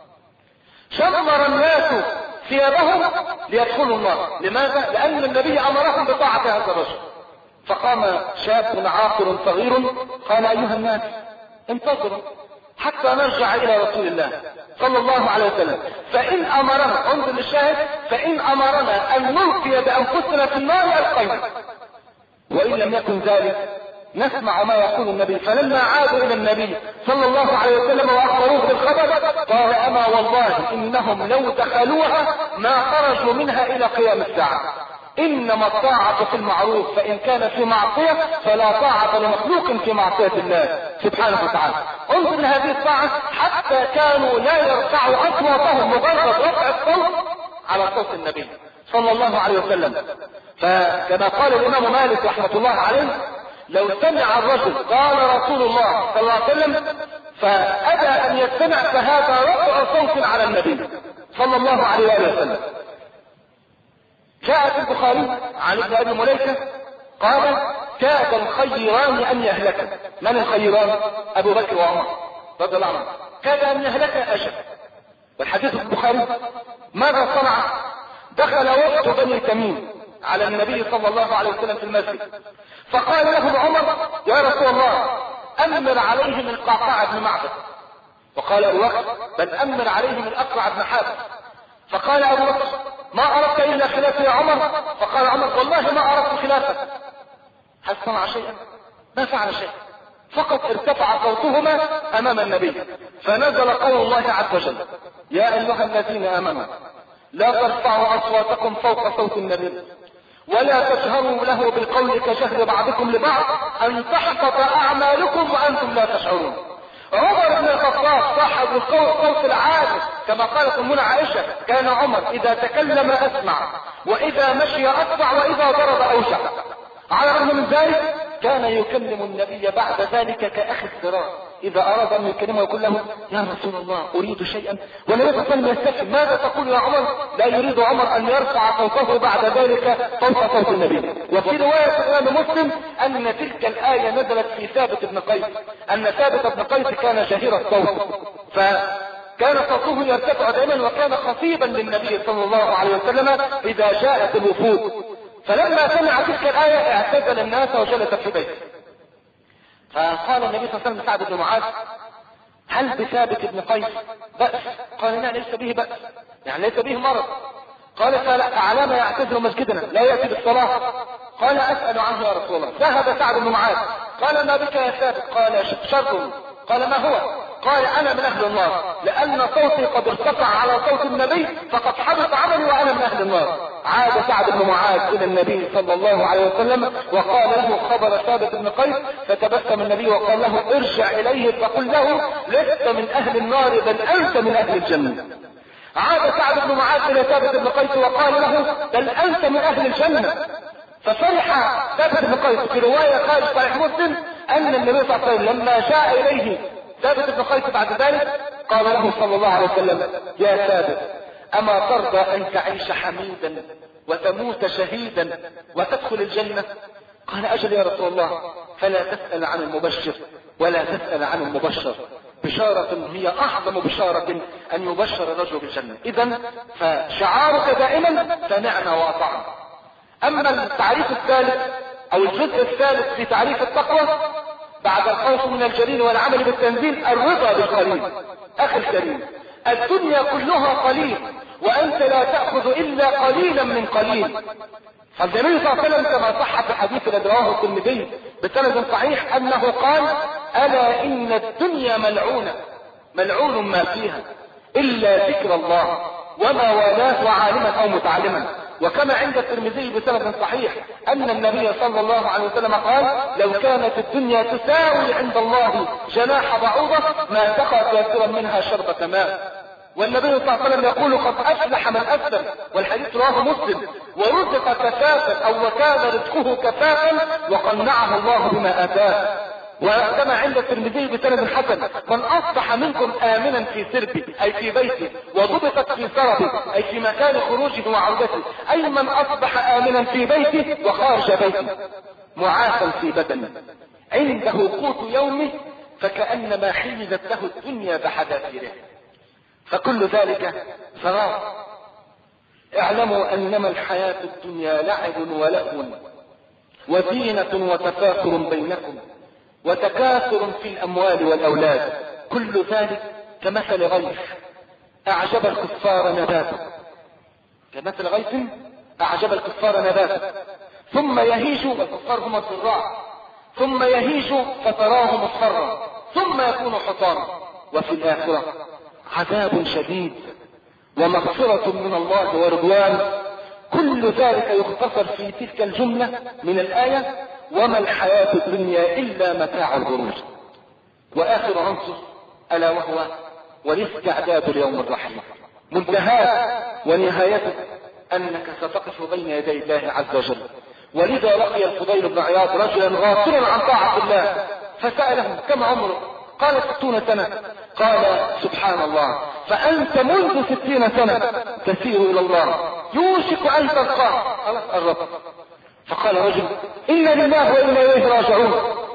شمر الناس ثيابهم ليدخلوا النار. لماذا؟ لأن النبي أمرهم بطاعة هذا الرجل. فقام شاب عاقل صغير قال: أيها الناس، انتظروا حتى نرجع إلى رسول الله صلى الله عليه وسلم، فإن أمرنا، انظر للشاهد، فإن أمرنا أن نلقي بأنفسنا في النار ألقينا، وإن لم يكن ذلك نسمع ما يقول النبي. فلما عادوا إلى النبي صلى الله عليه وسلم وأخبروه بالخبر قال: أما والله إنهم لو دخلوها ما خرجوا منها إلى قيام الساعة. إنما الطاعة في المعروف، فإن كان في معصية فلا طاعة لمخلوق في معصية الله سبحانه وتعالى. انظر لهذه الطاعة، حتى كانوا لا يرفعوا أصواتهم مجرد رفع الصوت على صوت النبي صلى الله عليه وسلم. فكما قال الإمام مالك رحمة الله عليه: لو سمع الرجل قال رسول الله صلى الله عليه وسلم فأبى أن يستمع فهذا رفع صوت على النبي صلى الله عليه وسلم. جاء في البخاري عن ابن أبي مليكة قال: كاد الخيران أن يهلكا. من الخيران؟ أبو بكر وعمر رضي الله عنهم. كاد أن يهلك أجل. والحديث في البخاري. ماذا صنع؟ دخل وقت بني تميم على النبي صلى الله عليه وسلم في المسجد، فقال له عمر: يا رسول الله، أمر عليهم القعقاع بن معبد. وقال أبو بكر: بل أمر عليهم الأقرع بن حابس. فقال أبو بكر: ما أردت إلا خلافه يا عمر؟ فقال عمر: والله ما أردت خلافه. هل صنع شيئا؟ ما فعل شيئا، فقط ارتفع صوتهما أمام النبي، فنزل قول الله عز وجل: يا أيها الذين آمنوا لا ترفعوا أصواتكم فوق صوت النبي ولا تجهروا له بالقول كجهر بعضكم لبعض أن تحبط أعمالكم وأنتم لا تشعرون. عمر بن الخطاب صاحب الصوت العالي، كما قالت أمنا عائشة: كان عمر إذا تكلم أسمع، وإذا مشي أسرع، وإذا ضرب أوجع. على الرغم من ذلك كان يكلم النبي بعد ذلك كأخي الصراط، إذا أراد أن يكلمه يقول له: يا رسول الله أريد شيئا، والنبي صلى الله عليه وسلم يستفهم: ماذا تقول يا عمر؟ لا يريد عمر أن يرفع صوته بعد ذلك فوق صوت النبي. وفي رواية الإمام مسلم أن تلك الآية نزلت في ثابت بن قيس، أن ثابت بن قيس كان شهير الصوت، فكان صوته يرتفع دائما، وكان خطيبا للنبي صلى الله عليه وسلم إذا جاءت الوفود. فلما سمع تلك الآية اعتزل الناس وجلس في بيته. فقال النبي صلى الله عليه وسلم لسعد بن معاذ: هل بثابت بن قيس بأس؟ قال: لا، ليس به بأس، يعني ليس به مرض. قال: فعلامة يعتزل مسجدنا لا يأتي بالصلاة؟ قال: أسأل عنه يا رسول الله. ذهب سعد بن معاذ قال: ما بك يا ثابت؟ قال: شر. قال: ما هو؟ قال: أنا من أهل النار، لأن صوتي قد ارتفع على صوت النبي فقد حبط عملي وأنا من أهل النار. عاد سعد بن معاذ إلى النبي صلى الله عليه وسلم وقال له خبر ثابت بن قيس، فتبسم النبي وقال له: ارجع إليه فقل له لست من أهل النار بل أنت من أهل الجنة. عاد سعد بن معاذ إلى ثابت بن قيس وقال له: بل أنت من أهل الجنة. ففرح ثابت بن قيس. في رواية خارج صحيح مسلم أن النبي صلى الله عليه وسلم لما جاء إليه ثابت بن قيس بعد ذلك قال له صلى الله عليه وسلم: يا ثابت، أما ترضى أن تعيش حميدا وتموت شهيدا وتدخل الجنة؟ قال أجل يا رسول الله، فلا تسأل عن المبشر ولا تسأل عن المبشر، بشارة هي أعظم بشارة أن يبشر الرجل بالجنة. إذن فشعارك دائما سمعنا وأطعنا. أما التعريف الثالث أو الجزء الثالث في تعريف التقوى بعد الخوف من الجليل والعمل بالتنزيل الرضا بالقليل. أخي الكريم، الدنيا كلها قليل وأنت لا تأخذ إلا قليلا من قليل. فالنبي صلى الله عليه وسلم كما صح في حديث الذي رواه الترمذي بسند صحيح أنه قال: ألا إن الدنيا ملعونة ملعون ما فيها إلا ذكر الله وما والاه وعالما أو متعلما. وكما عند الترمذي بسند صحيح أن النبي صلى الله عليه وسلم قال: لو كانت الدنيا تساوي عند الله جناح بعوضة ما سقى كافرا منها شربة ماء. والنبي صلى الله عليه وسلم يقول: قد أفلح من أسلم، والحديث رواه مسلم، ورزق كفافا أو وكان رزقه كفافا وقنعه الله بما آتاه. وكما عند الترمذي بسند حسن: من أصبح منكم آمنا في سربه أي في بيته، وضبطت في سربه أي في مكان خروجه وعودته، أي من أصبح آمنا في بيته وخارج بيته، معافا في بدنه، عنده قوت يومه فكأنما حيزت له الدنيا بحذافيرها، فكل ذلك فراغ. اعلموا أنما الحياة الدنيا لعب ولهو وزينة وتفاخر بينكم وتكاثر في الأموال والأولاد، كل ذلك كمثل غيث أعجب الكفار نباته، كمثل غيث أعجب الكفار نباته ثم يهيج، والكفار هم الزراع، ثم يهيج فتراه مصفرا ثم يكون حطاما، وفي الآخرة عذاب شديد ومغفرة من الله ورضوان. كل ذلك يختصر في تلك الجملة من الآية: وما الحياة الدنيا إلا متاع الغرور. وآخر عنصر ألا وهو والاستعداد ليوم الرحيل، منتهاه ونهايته أنك ستقف بين يدي الله عز وجل. ولذا لقي الفضيل بن عياض رجلا غافلا عن طاعة الله فسأله: كم عمره؟ قال: ستون سنة. قال: سبحان الله، فأنت منذ ستين سنة تسير إلى الله، يوشك أن تلقاه، خلاص قربت. فقال رجل: إنا لله وإنا إليه راجعون.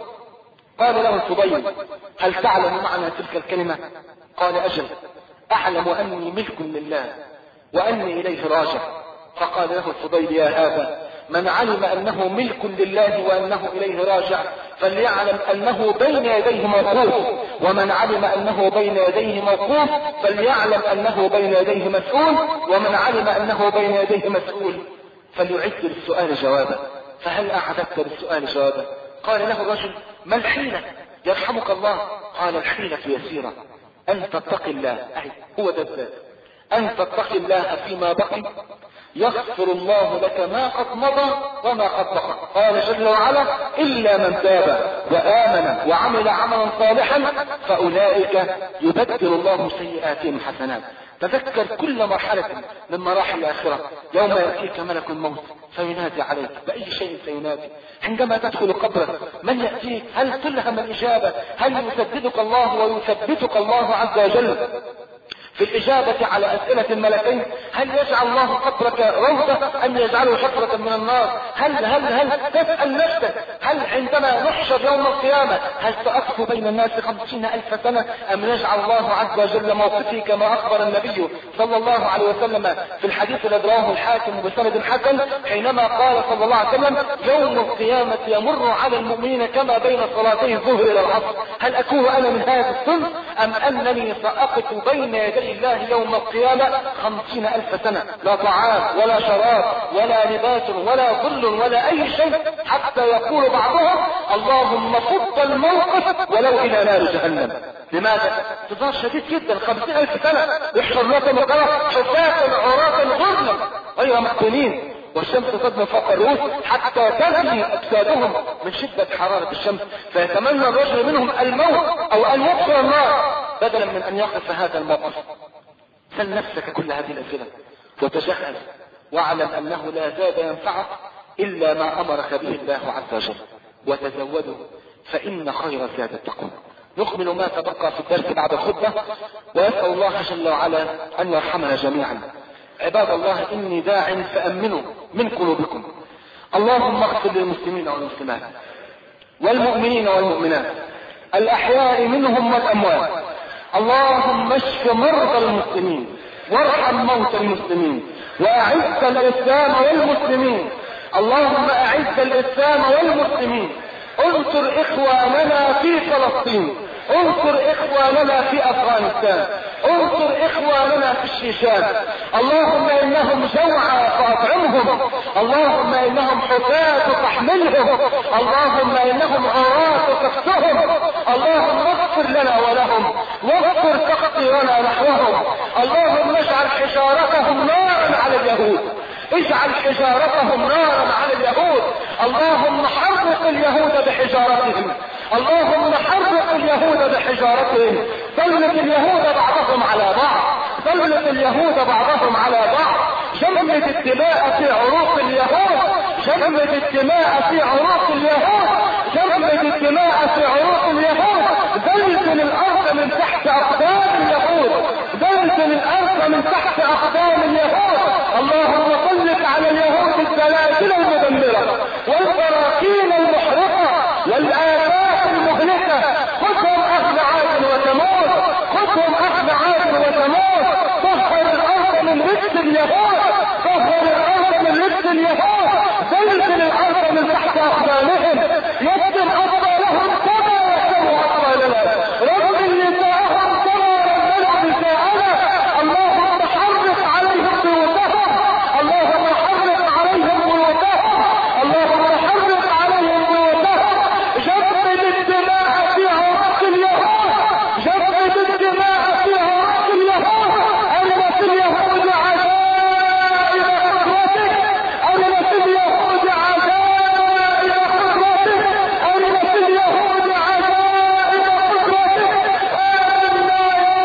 قال له الفضيل: هل تعلم معنى تلك الكلمة؟ قال: أجل، أعلم أني ملك لله وأني إليه راجع. فقال له الفضيل: يا هذا، من علم أنه ملك لله وأنه إليه راجع فليعلم أنه بين يديه موقوف، ومن علم أنه بين يديه موقوف فليعلم أنه بين يديه مسؤول، ومن علم أنه بين يديه مسؤول فليعد للسؤال جوابا. فهل أعددت للسؤال جوابا؟ قال له الرجل: ما الحيلة يرحمك الله؟ قال: الحيلة يسيرة، أن تتقي الله، أي هو ده الذات، أن تتقي الله فيما بقي يغفر الله لك ما قد مضى وما قد بقى. قال جل وعلا: إلا من تاب وآمن وعمل عملا صالحا فأولئك يبدل الله سيئاتهم حسنات. تذكر كل مرحلة من مراحل الآخرة يوم يأتيك ملك الموت فينادي عليك بأي شيء سينادي. عندما تدخل قبرك من يأتيك؟ هل تلهم الإجابة؟ هل يسددك الله ويثبتك الله عز وجل في الإجابة على أسئلة الملكين؟ هل يجعل الله قبرك روضة أم يجعله حفرة من النار؟ هل هل هل تسأل نفسك: هل عندما نحشر يوم القيامة هل سأقف بين الناس خمسين ألف سنة أم يجعل الله عز وجل موقفي كما أخبر النبي صلى الله عليه وسلم في الحديث الذي رواه الحاكم بسند حسن حينما قال صلى الله عليه وسلم: يوم القيامة يمر على المؤمنين كما بين صلاتي الظهر إلى العصر. هل أكون أنا من هذا الصنف أم أنني سأقف بين يدي الله يوم القيامة خمسين ألف سنة، لا طعام ولا شراب ولا لباس ولا ظل ولا أي شيء، حتى يقول بعضهم: اللهم فض الموقف ولو إلى نار جهنم. لماذا؟ انتظار شديد جدا، خمسين ألف سنة يحشر لكم القرى حفاة عراة غرلا غير مختونين، والشمس تدنو فوق الرؤوس حتى تغلي أجسادهم من شدة حرارة الشمس، فيتمنى الرجل منهم الموت أو أن يدخل النار بدلا من أن يقف هذا الموقف. سل نفسك كل هذه الأسئلة وتجهز، واعلم أنه لا زاد ينفعك إلا ما أمرك به الله عز وجل، وتزودوا فإن خير الزاد التقوى. نكمل ما تبقى في الدرس بعد الخطبة، ويسأل الله جل وعلا أن يرحمنا جميعا. عباد الله، إني داع فأمنوا من قلوبكم. اللهم اغفر للمسلمين والمسلمات والمؤمنين والمؤمنات الأحياء منهم والأموات. اللهم اشف مرضى المسلمين وارحم موتى المسلمين وأعز الإسلام والمسلمين. اللهم أعز الإسلام والمسلمين. انصر إخواننا في فلسطين، انصر إخواننا في أفغانستان، انصر إخواننا في الشيشان. اللهم إنهم جوعى فأطعمهم، اللهم إنهم حفاة فاحملهم، اللهم إنهم عراة فاكسهم. اللهم اغفر لنا ولهم واغفر تقصيرنا نحوهم. اللهم اجعل حجارتهم نارا على اليهود، اجعل حجارتهم نارا على اليهود. اللهم حرق اليهود بحجارتهم، اللهم حرق اليهود بحجارتهم. سلط اليهود بعضهم على بعض، سلط اليهود بعضهم على بعض. جمد الدماء في عروق اليهود، جمد الدماء في عروق اليهود، جمد الدماء في عروق اليهود. زلزل الارض من تحت اقدام اليهود، زلزل الارض من تحت اقدام اليهود. اللهم سلط على اليهود الزلازل المدمره والبراكين المحرقه والآفات المهلكة. خذهم أخذ عاد وثمود، خذهم أخذ عاد وثمود. طهر الأرض من رجس اليهود، طهر الأرض من رجس اليهود. زلزل الأرض من تحت أقدامهم، يسلم أطفالهم كما يسلم أطفالنا، رجل نساءهم كما رجل نساءنا. اللهم حرق عليهم بيوتهم، اللهم حرق عليهم بيوتهم، اللهم حرق عليهم بيوتهم. جمد الدماء في عراق اليهود، جمد الدماء في عراق اليهود. أرمت اليهود عجائب قدرتك، أرمت اليهود عجائب قدرتك، أرمت اليهود عجائب قدرتك. آمنا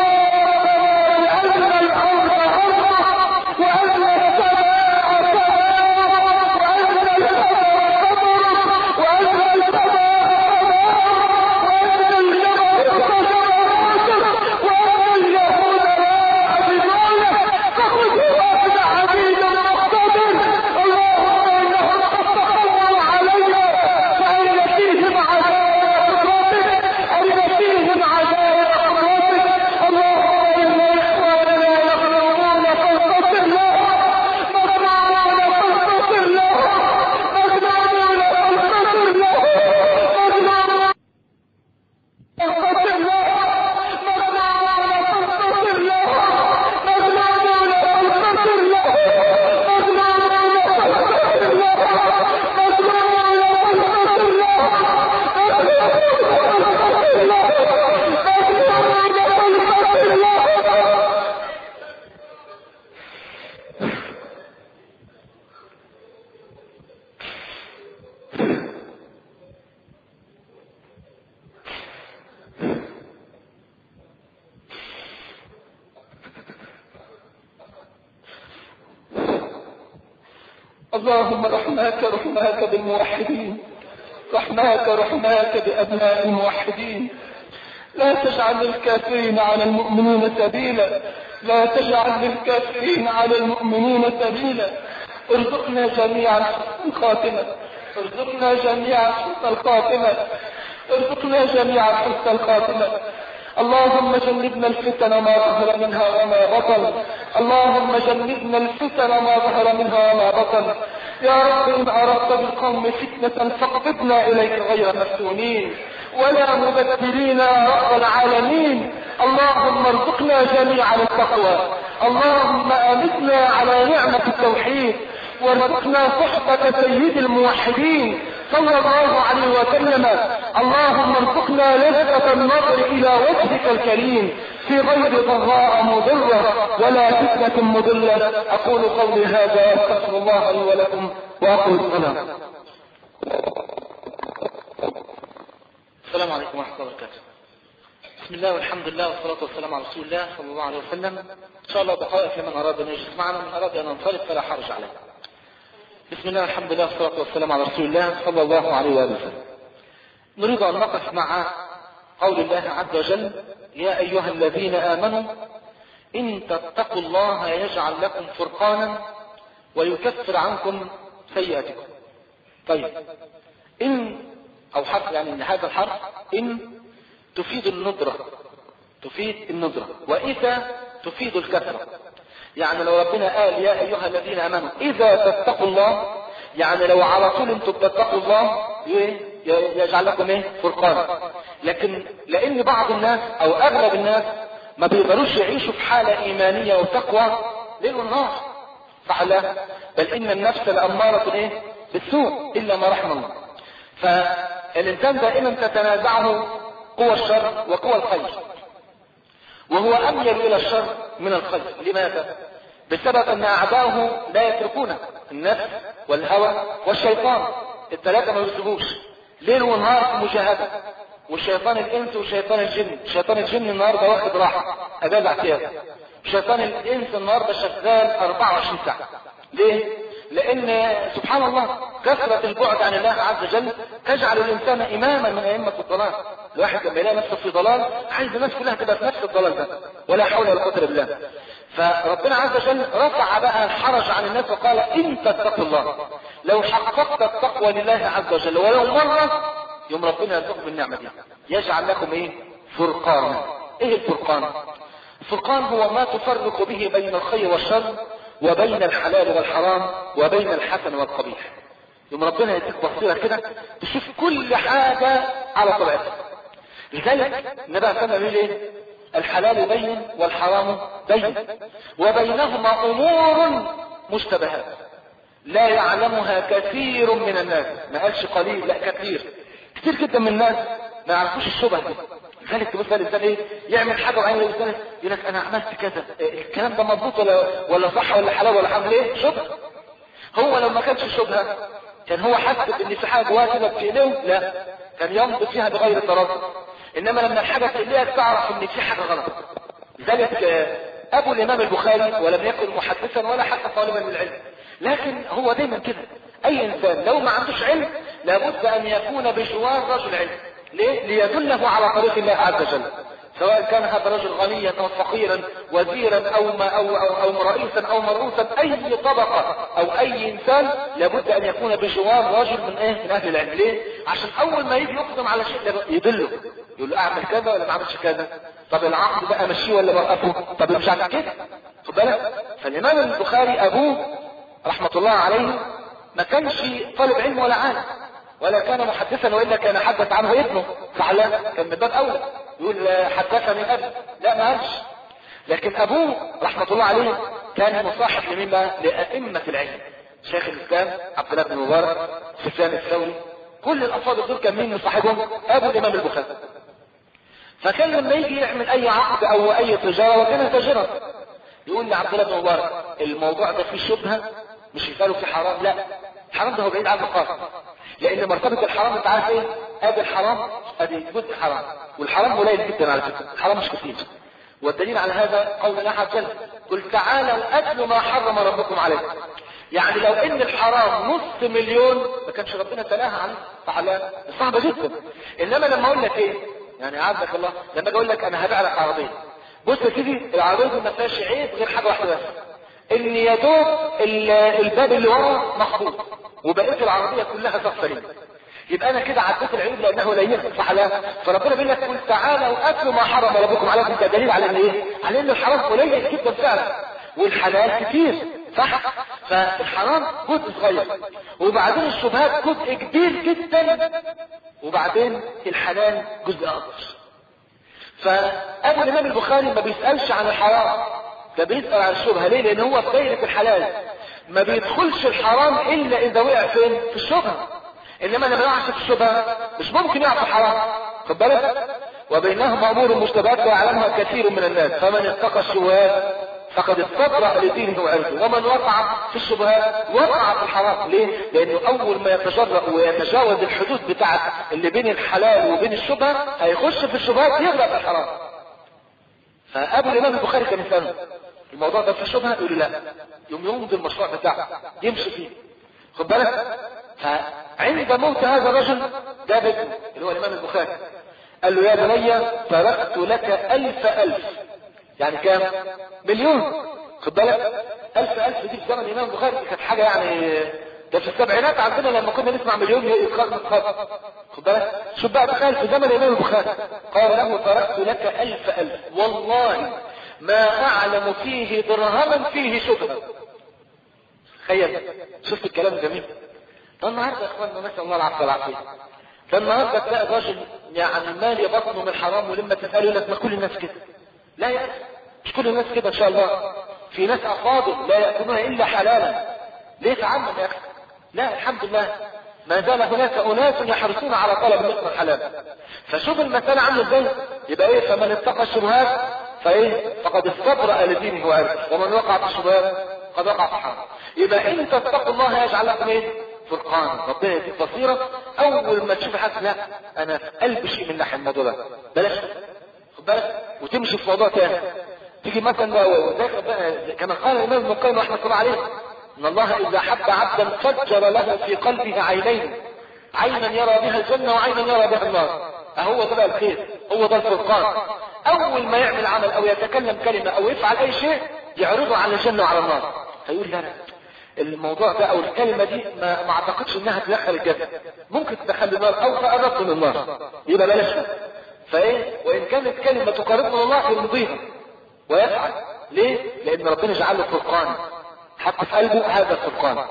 يا رب وأن الأرض أرضك وأن السماء سماءك وأن القمر قمرك وأن السماء اللهم رحماك رحماك بالموحدين، رحماك رحماك بأبناء الموحدين. لا تجعل للكافرين على المؤمنين سبيلا، لا تجعل للكافرين على المؤمنين سبيلا. ارزقنا جميعا حسن الخاتمة، ارزقنا جميعا حسن الخاتمة، ارزقنا جميعا حسن الخاتمة. اللهم جنبنا الفتن ما ظهر منها وما بطن، اللهم جنبنا الفتن ما ظهر منها وما بطن. يا رب إن أردت بالقوم فتنة فاقبضنا إليك غير مفتونين ولا مبتلين يا رب العالمين. اللهم ارزقنا جميعا التقوى، اللهم أمتنا على نعمة التوحيد، وارزقنا صحبة سيد الموحدين صلى الله عليه وسلم. اللهم ارزقنا لذة النظر إلى وجهك الكريم في غير ضراء مضرة ولا فتنة مضلة. أقول قولي هذا واستغفر الله لي ولكم وأقول السلام. السلام عليكم ورحمة الله وبركاته. بسم الله والحمد لله والصلاة والسلام على رسول الله صلى الله عليه وسلم. إن شاء الله دقائق لمن أراد أن يجلس معنا، من أراد أن ينصرف فلا حرج عليه. بسم الله والحمد لله والصلاة والسلام على رسول الله صلى الله عليه وسلم. نريد أن نقف مع قول الله عز وجل: يا أيها الذين آمنوا إن تتقوا الله يجعل لكم فرقانا ويكفر عنكم سيئاتكم. طيب ان او حرف يعني هذا الحرف ان تفيد الندرة، تفيد الندرة، واذا تفيد الكثرة. يعني لو ربنا قال يا ايها الذين امنوا اذا تتقوا الله، يعني لو على طول انتم بتتقوا الله يجعل لكم ايه؟ فرقان. لكن لان بعض الناس او اغلب الناس ما بيقدروش يعيشوا في حالة ايمانية وتقوى ليل ونهار، صح لا؟ بل ان النفس الامارة ايه؟ بالسوء الا ما رحم الله. فالانسان دائما تتنازعه قوى الشر وقوى الخير، وهو اميل الى الشر من الخير. لماذا؟ بسبب ان اعداؤه لا يتركونه، النفس والهوى والشيطان، الثلاثة ما يسيبوش ليل ونهار في مجاهدة. والشيطان الانس وشيطان الجن، شيطان الجن النهارده واخد راحة اجازة اعتياد، شيطان الانس النهارده شغال أربعة وعشرين ساعة. ليه؟ لان سبحان الله كثرة البعد عن الله عز وجل تجعل الانسان اماما من ائمة الضلال. الواحد لما يلاقي نفسه في ضلال عايز الناس كلها تبقى في نفس الضلال ده، ولا حول ولا قوة الا بالله. فربنا عز وجل رفع بقى الحرج عن الناس وقال ان تتقوا الله، لو حققت التقوى لله عز وجل ولو مرة يوم ربنا يرزقكم بالنعمة دي يجعل لكم ايه؟ فرقان. ايه الفرقان؟ الفرقان هو ما تفرق به بين الخير والشر وبين الحلال والحرام وبين الحسن والقبيح. يوم ربنا يديك بصيرة كده تشوف كل حاجة على طبيعتها. لذلك النبي صلى الله عليه وسلم يقول ايه؟ الحلال بين والحرام بين وبينهما امور مشتبهات لا يعلمها كثير من الناس. ما قالش قليل، لا كثير، كثير جدا من الناس ما يعرفوش الشبه دي. لذلك تبص الانسان ايه؟ يعمل حاجه وعين الانسان يقول لك انا عملت كذا، الكلام ده مضبوط ولا ولا صح ولا حلال ولا حرام؟ ليه؟ شبهه. هو لو ما كانش شبهه كان هو حسب ان في حاجه جواه كده بتقلقه، لا كان يمضي فيها بغير تردد. انما لما الحاجه تقلقك تعرف ان في حاجه غلط. لذلك ابو الامام البخاري ولم يكن محدثا ولا حتى طالبا للعلم، لكن هو دايما كده. اي انسان لو ما عندوش علم لابد ان يكون بجوار رجل علم. ليه؟ ليدله على طريق الله عز وجل، سواء كان هذا الرجل غنيا او فقيرا، وزيرا او ما او او, أو رئيسا او مرؤوسا، اي طبقه او اي انسان لابد ان يكون بجوار رجل من ايه؟ من اهل العلم. ليه؟ عشان اول ما يجي يقدم على شيء يدله، يقول له اعمل كذا ولا ما اعملش كذا، طب العقد بقى مشيه ولا وقفه، طب مش عارف كده، خد بالك. فالامام البخاري ابوه رحمه الله عليه ما كانش طالب علم ولا عالم ولا كان محدثا، والا كان حدث عنه ابنه، فعلا كان من باب اولى يقول حدثني ابي، لا ما قالش. لكن ابوه رحمه الله عليه كان مصاحب لمين بقى؟ لائمه العلم، شيخ الاسلام عبد الله بن مبارك، سفيان الثوري، كل الافاضل دول كان مين مصاحبهم؟ ابو الامام البخاري. فكان لما يجي يعمل اي عقد او اي تجاره، وكان تاجرا، يقول لعبد الله بن مبارك الموضوع ده فيه شبهه، مش يقالوا فيه حرام، لا الحرام ده هو بعيد عنه خالص، لان مرتبه الحرام انت عارف ايه؟ ادي الحرام ادي جزء حرام، والحرام قليل جدا على فكره، الحرام مش كتير. والدليل على هذا قول الله عز وجل قل تعالوا اتلوا ما حرم ربكم عليكم. يعني لو ان الحرام نص مليون ما كانش ربنا تلاها عنه، تعالى صعبه جدا. انما لما اقول لك ايه؟ يعني عزك الله، لما اقول لك انا هبيع لك عربيه، بص يا سيدي العربيه دي ما فيهاش عيب غير حاجه واحده بس، ان يا دوب الباب اللي ورا مخبوط وبقيه العربيه كلها صفرين، يبقى انا كده عديت العيوب لانه لا يخفى عليها. فربنا بيقول لك قل تعالوا اتلوا ما حرم ربكم عليكم، ده دليل على ان ايه؟ على ان الحرام قليل جدا فعلا والحلال كتير، صح؟ فالحرام جزء صغير، وبعدين الشبهات جزء كبير جدا، وبعدين الحلال جزء اكبر. فابو الامام البخاري ما بيسالش عن الحرام، ده بيسال عن الشبهه. ليه؟ لان هو في دايره الحلال ما بيدخلش الحرام الا اذا وقع فين؟ في الشبهه. انما لما يقع في الشبهه مش ممكن يقع في الحرام، خد بالك. وبينهما امور مشتبهات لا يعلمها كثير من الناس، فمن اتقى الشبهات فقد استبرأ لدينه وعرضه، ومن وقع في الشبهات وقع في الحرام. ليه؟ لانه اول ما يتجرأ ويتجاوز الحدود بتاعت اللي بين الحلال وبين الشبهه هيخش في الشبهات يغرق في الحرام. فابو الامام البخاري كان يسأله الموضوع ده في الشبهه، يقول لا، يوم يمضي المشروع بتاعه يمشي فيه، خد بالك. فعند موت هذا الرجل جاب ابنه اللي هو الامام البخاري، قال له يا بني تركت لك الف الف، يعني كام؟ مليون، خد بالك. الف الف دي في زمن الامام البخاري كانت حاجه يعني ده في السبعينات عندنا لما كنا نسمع مليون يقال متخاطب. خد بالك شوف بقى تخيل في زمن الامام البخاري قال له تركت لك الف الف والله ما اعلم فيه درهما فيه شبهه. تخيل شفت الكلام الجميل. النهارده يا اخواننا نسال الله العافيه والعافيه. فالنهارده تلاقي الراجل يعني مالي بطنه من حرام ولما تساله يقول لك ما كل الناس كده. لا يا اخي مش كل الناس كده ان شاء الله. في ناس افاضل لا ياكلون الا حلالا. ليه تعمم يا اخي؟ لا الحمد لله ما زال هناك اناس يحرصون على طلب الرزق الحلال. فشوف المساله عامله ازاي. يبقى ايه فمن اتقى الشبهات فايه فقد استبرأ لدينه وعرضه ومن وقع في الشبهات قد وقع في الحرام. يبقى ان تتقوا الله يجعل لكم ايه فرقان. ربنا يديك بصيره. اول ما تشوف حد لا انا في قلب شيء من لحم الموضوع ده بلاش خد بالك وتمشي في موضوع تاني. تيجي مثلا كما قال الامام ابن القيم رحمه الله عليه ان الله اذا حب عبدا فجر له في قلبه عينين عينا يرى بها الجنه وعينا يرى بها النار. اهو ده بقى الخير هو ده الفرقان. اول ما يعمل عمل او يتكلم كلمه او يفعل اي شيء يعرضه على الجنه وعلى النار. فيقول لا لا الموضوع ده او الكلمه دي ما, ما اعتقدش انها تدخل الجنه ممكن تدخل النار او تقرب من النار يبقى بلاش. فايه وان كانت كلمه تقرب من الله يرضيها ويفعل. ليه؟ لان ربنا جعل له فرقان حط في قلبه هذا الفرقان.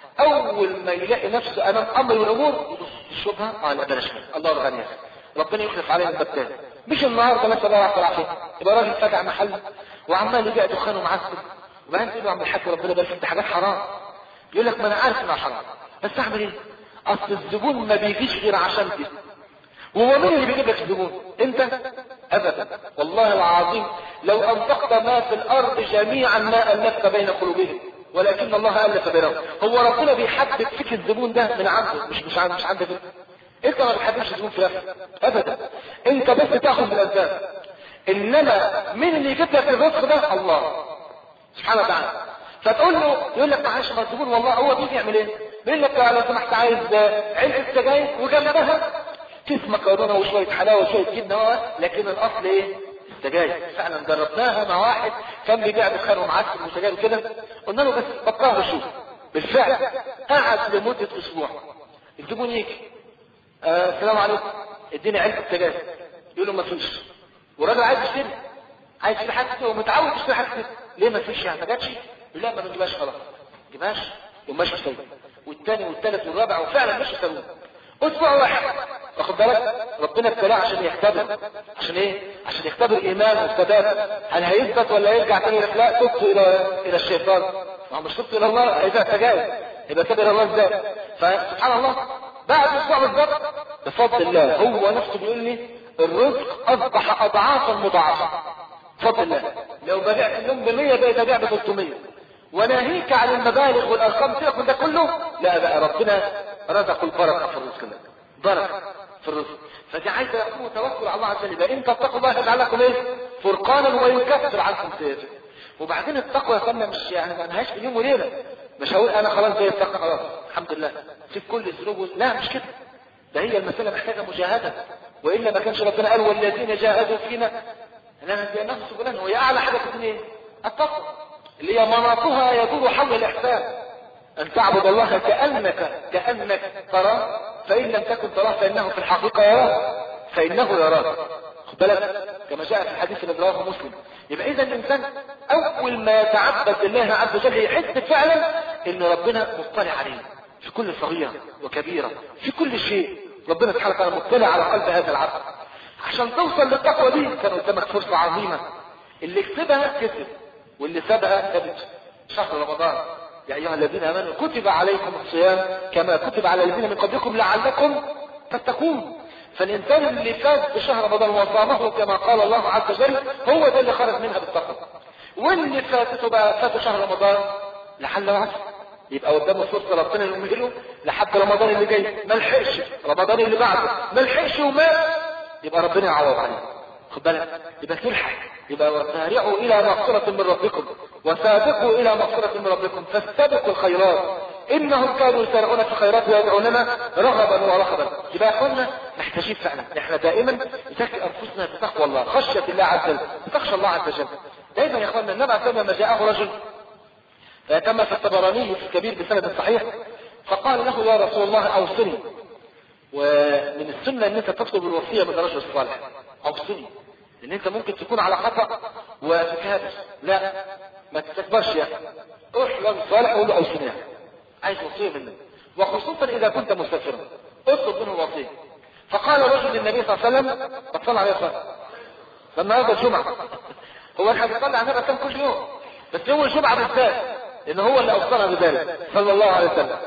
اول ما يلاقي نفسه امام امر من الامور يبص الشبهه اه لا بلاش الله الغني ربنا يخلف علينا البتان. مش النهارده مثلا الله يعطي العافيه يبقى راجل فتح محل وعمال يبيع دخان ومعسل وبعدين تقول له عم الحاج ربنا يبارك فيك حاجات حرام. يقول لك ما انا عارف انها حرام بس اعمل ايه؟ اصل الزبون ما بيجيش غير عشان كده. وهو مين اللي بيجيب لك الزبون؟ انت؟ ابدا والله العظيم لو انفقت ما في الارض جميعا ما الفت بين قلوبهم ولكن الله الف بينهم. هو ربنا بيحدد فيك الزبون ده من عنده مش مش عند مش عندك انت ما بتحددش الزبون في نفسك ابدا. انت بس تاخذ بالاسباب انما مين اللي يجيب لك الرزق ده؟ الله سبحانه وتعالى. فتقول له يقول لك معلش ما الزبون والله هو بيجي يعمل ايه؟ بيقول لك لو سمحت عايز علبه سجاير وجنبها كيس مكرونه وشويه حلاوه وشويه جبنه لكن الاصل ايه؟ السجاير. فعلا جربناها مع واحد كان بيبيع دخان ومعسل وسجاير وكده قلنا له بس بطلها شوف. بالفعل قعد لمده اسبوع الزبون يجي آه السلام عليكم اديني علبه سجاير يقول له ما فيش. والراجل عايز يشتري عايز يشتري حاجه ومتعود يشتري حاجه ليه ما فيش يعني ما جاتش؟ يقول لا ما بنجيبهاش خلاص ما تجيبهاش يقوم ماشي يسوي والثاني والثالث والرابع وفعلا مش يسوي اسبوع واحد واخد بالك ربنا ابتلاه عشان يختبر. عشان ايه؟ عشان يختبر ايمان والثبات. هل هيثبت ولا يرجع تاني يقول لا تبت الى الى الشيطان؟ ما هو مش تبت الى الله هيبقى تجاوز يبقى تبت الى الله ازاي؟ فسبحان الله بعد اسبوع بالظبط بفضل الله هو نفسه بيقول لي الرزق اصبح اضعافا مضاعفه بفضل الله. لو بدات اليوم ب مية بقيت ابيع ب ثلاثمية وناهيك عن المبالغ والارقام تاخد ده كله. لا بقى ربنا رزق البركه في الرزق ده بركه في الرزق. فدي عايزه يكون توكل على الله عز وجل. انت اتقوا الله يجعل لكم ايه؟ فرقانا ويكفر عنكم سيئاتكم. وبعدين التقوى يا اخوانا مش يعني ما لهاش في يوم وليله. مش هقول انا خلاص زي التقوى خلاص الحمد لله في كل الذنوب لا مش كده. ده هي المساله محتاجه مجاهده والا ما كانش ربنا قال والذين جاهدوا فينا لنهدينهم سبلنا. وهي اعلى حاجه في الدنيا التقوى اللي هي مناطها يدور حول الاحسان ان تعبد الله كانك كانك تراه فان لم تكن تراه فانه في الحقيقه يراه فانه يراك. خد بالك كما جاء في الحديث الذي رواه مسلم. يبقى اذا الانسان اول ما يتعبد لله عز وجل يحس فعلا ان ربنا مطلع عليه في كل صغيره وكبيره في كل شيء. ربنا سبحانه وتعالى مطلع على قلب هذا العبد. عشان توصل للتقوى دي كان قدامك فرصه عظيمه. اللي كسبها كسب واللي سبقها ثبت. شهر رمضان يا ايها الذين امنوا كتب عليكم الصيام كما كتب على الذين من قبلكم لعلكم تتقون. فالانسان اللي فاز بشهر رمضان وصامه كما قال الله عز وجل هو ده اللي خرج منها بالتقوى. واللي فاتته بقى فات شهر رمضان لعل وعسى يبقى قدامه فرصه ربنا يمهله لحد رمضان اللي جاي ما لحقش رمضان اللي بعده ما لحقش ومات يبقى ربنا يعوض عليه. خد بالك يبقى تلحق يبقى وسارعوا الى مغفرة من ربكم وسابقوا الى مغفرة من ربكم فاستبقوا الخيرات انهم كانوا يسارعون في الخيرات ويدعوننا رغبا ورهبا. يبقى يا اخوانا محتاجين فعلا احنا دائما نزكي انفسنا بتقوى الله خشية الله عز وجل تخشى الله عز وجل. دائما يا اخوانا النبي كما جاءه رجل كما في الطبراني في الكبير بسند صحيح فقال له يا رسول الله اوصني. ومن السنة ان انت تطلب الوصية من الرجل الصالح، اوصني، لان انت ممكن تكون على خطأ وتكابر، لا ما تستكبرش يا اخي، روح للرجل الصالح وقول له اوصني، عايز وصية منك، وخصوصا اذا كنت مسافرا اطلب منه الوصية. فقال رجل للنبي صلى الله عليه وسلم، صلى عليه وسلم، النهارده الجمعة، هو احنا بنصلي على النبي كل يوم، بس يوم الجمعة بالذات لان هو اللي اوصانا بذلك صلى الله عليه وسلم.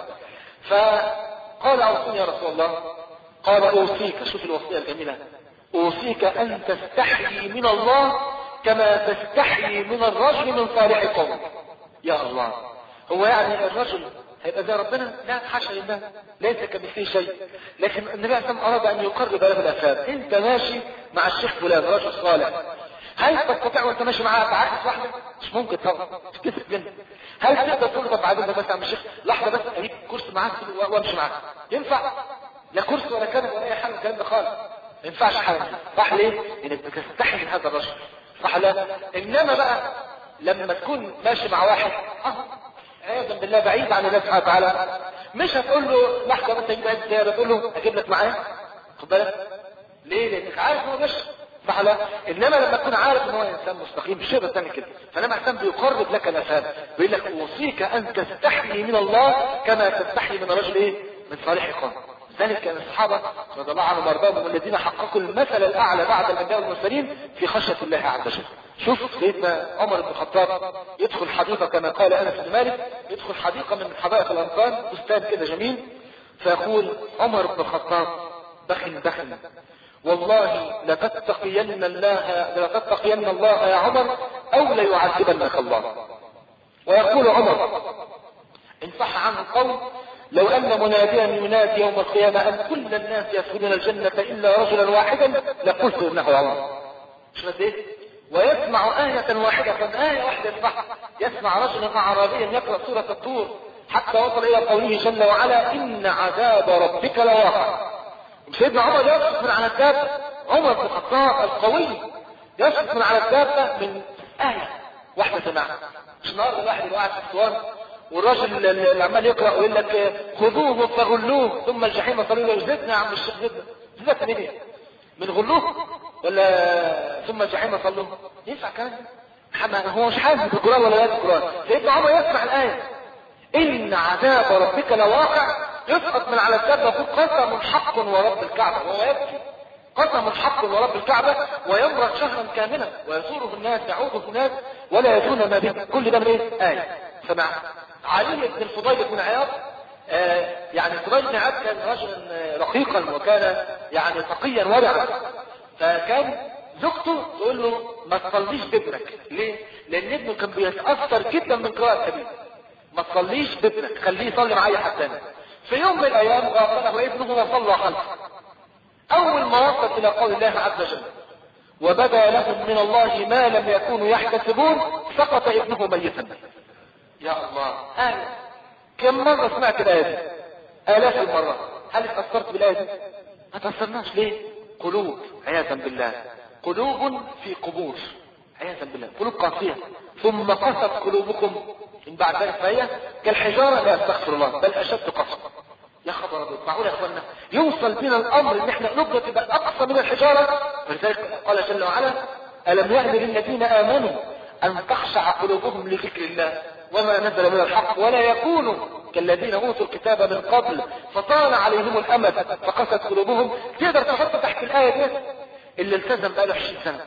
فقال اوصني يا رسول الله. قال اوصيك، شوف الوصية الجميلة، اوصيك ان تستحيي من الله كما تستحيي من الرجل من صالح قوم. يا الله، هو يعني الرجل هيبقى زي ربنا؟ لا حاشا لله، ليس كمثله شيء. لكن النبي عليه الصلاه اراد ان يقرب له الافهام. انت ماشي مع الشيخ فلان رجل صالح، هل تستطيع وانت ماشي معاه تعاكس واحده؟ مش ممكن طبعا، تكسب منه. هل تقدر تقول طب بعدين بس يا عم الشيخ لحظه بس اجيب كرسي معاك وامشي معاك؟ ينفع؟ لا كرسي ولا كنب ولا اي حاجه الكلام ده خالص، ما ينفعش حاجه. صح ليه؟ انك بتستحي من هذا الرجل، صح لا؟ انما بقى لما تكون ماشي مع واحد اه عياذا بالله بعيد عن الله سبحانه وتعالى، مش هتقول له لحظه بس اجيب عيد زياده، تقول له اجيب لك معايا، خد بالك ليه؟ لانك عارف هو مش صح لا؟ انما لما تكون عارف ان هو انسان مستقيم شبه ثاني كده، فلما انسان بيقرب لك الافهام بيقول لك اوصيك ان تستحي من الله كما تستحي من الرجل ايه؟ من صالح قوم. ذلك كان الصحابه رضي الله عنهم وارضاهم الذين حققوا المثل الاعلى بعد الانبياء والمرسلين في خشيه الله عز وجل. شوف سيدنا عمر بن الخطاب يدخل حديقه كما قال انس بن مالك، يدخل حديقه من حدائق الانصار، بستان كده جميل، فيقول عمر بن الخطاب بخن بخن والله لتتقين الله لتتقين الله يا عمر او ليعذبنك الله. ويقول عمر ان صح عنه القول لو ان مناديا ينادي يوم القيامه ان كل الناس يدخلون الجنه الا رجلا واحدا لقلت انه عمر. مش ايه؟ ويسمع آية واحدة، آية واحدة يسمعها، يسمع رجلا أعرابيا يقرأ سورة الطور حتى وصل إلى قوله جل وعلا إن عذاب ربك لواقع. سيدنا عمر يسقط من على الدابة، عمر بن الخطاب القوي يسقط من على الدابة من آية واحدة سمعها. مش النهارده الواحد اللي قاعد في الصوان والراجل اللي عمال يقرأ ويقول لك خذوه فغلوه ثم الجحيم صلوا له، زدنا يا عم الشيخ زدنا، زدنا من ايه؟ من غلوه ولا ثم الجحيم صلوا؟ ينفع كلام؟ هو مش حاسس بالقرآن ولا لا بالقرآن. سيدنا عمر يسمع الآية إن عذاب ربك لواقع، يسقط من على الدابة يقول قسم حق ورب الكعبة، وهو يبكي قسم حق ورب الكعبة، ويمرض شهرا كاملا ويزوره الناس يعوده الناس ولا يدون ما به. كل ده من ايه؟ آية. سمع علي بن الفضيل بن عياض، آه يعني الفضيل بن عياض كان رجلا رقيقا وكان يعني تقيا ورعا، فكان زوجته تقول له ما تصليش بابنك. ليه؟ لان ابنه كان بيتاثر جدا من قراءه ابيه، ما تصليش بابنك خليه يصلي معايا حتى أنا. في يوم من الايام غافله ابنه وصلى خلفه، اول ما وصل الى قول الله عز وجل وبدا لهم من الله ما لم يكونوا يحتسبون سقط ابنه ميتا. يا الله، آية كم مرة سمعت الآية دي؟ آلاف المرات. هل اتأثرت بالآية دي؟ ما تأثرناش ليه؟ قلوب عياذا بالله، قلوب في قبور عياذا بالله، قلوب قاسية. ثم قست قلوبكم من بعد ذلك فهي كالحجارة، لا استغفر الله بل أشد قسوة. يا خبر ابيض، معقول يا اخوانا يوصل بنا الامر ان احنا قلوبنا تبقى اقصى من الحجاره؟ ولذلك قال جل وعلا الم يأن للذين امنوا ان تخشع قلوبهم لذكر الله وما نزل من الحق ولا يكونوا كالذين اوتوا الكتاب من قبل فطال عليهم الامد فقست قلوبهم. تقدر تحط تحت الايه دي اللي التزم بقاله عشرين سنه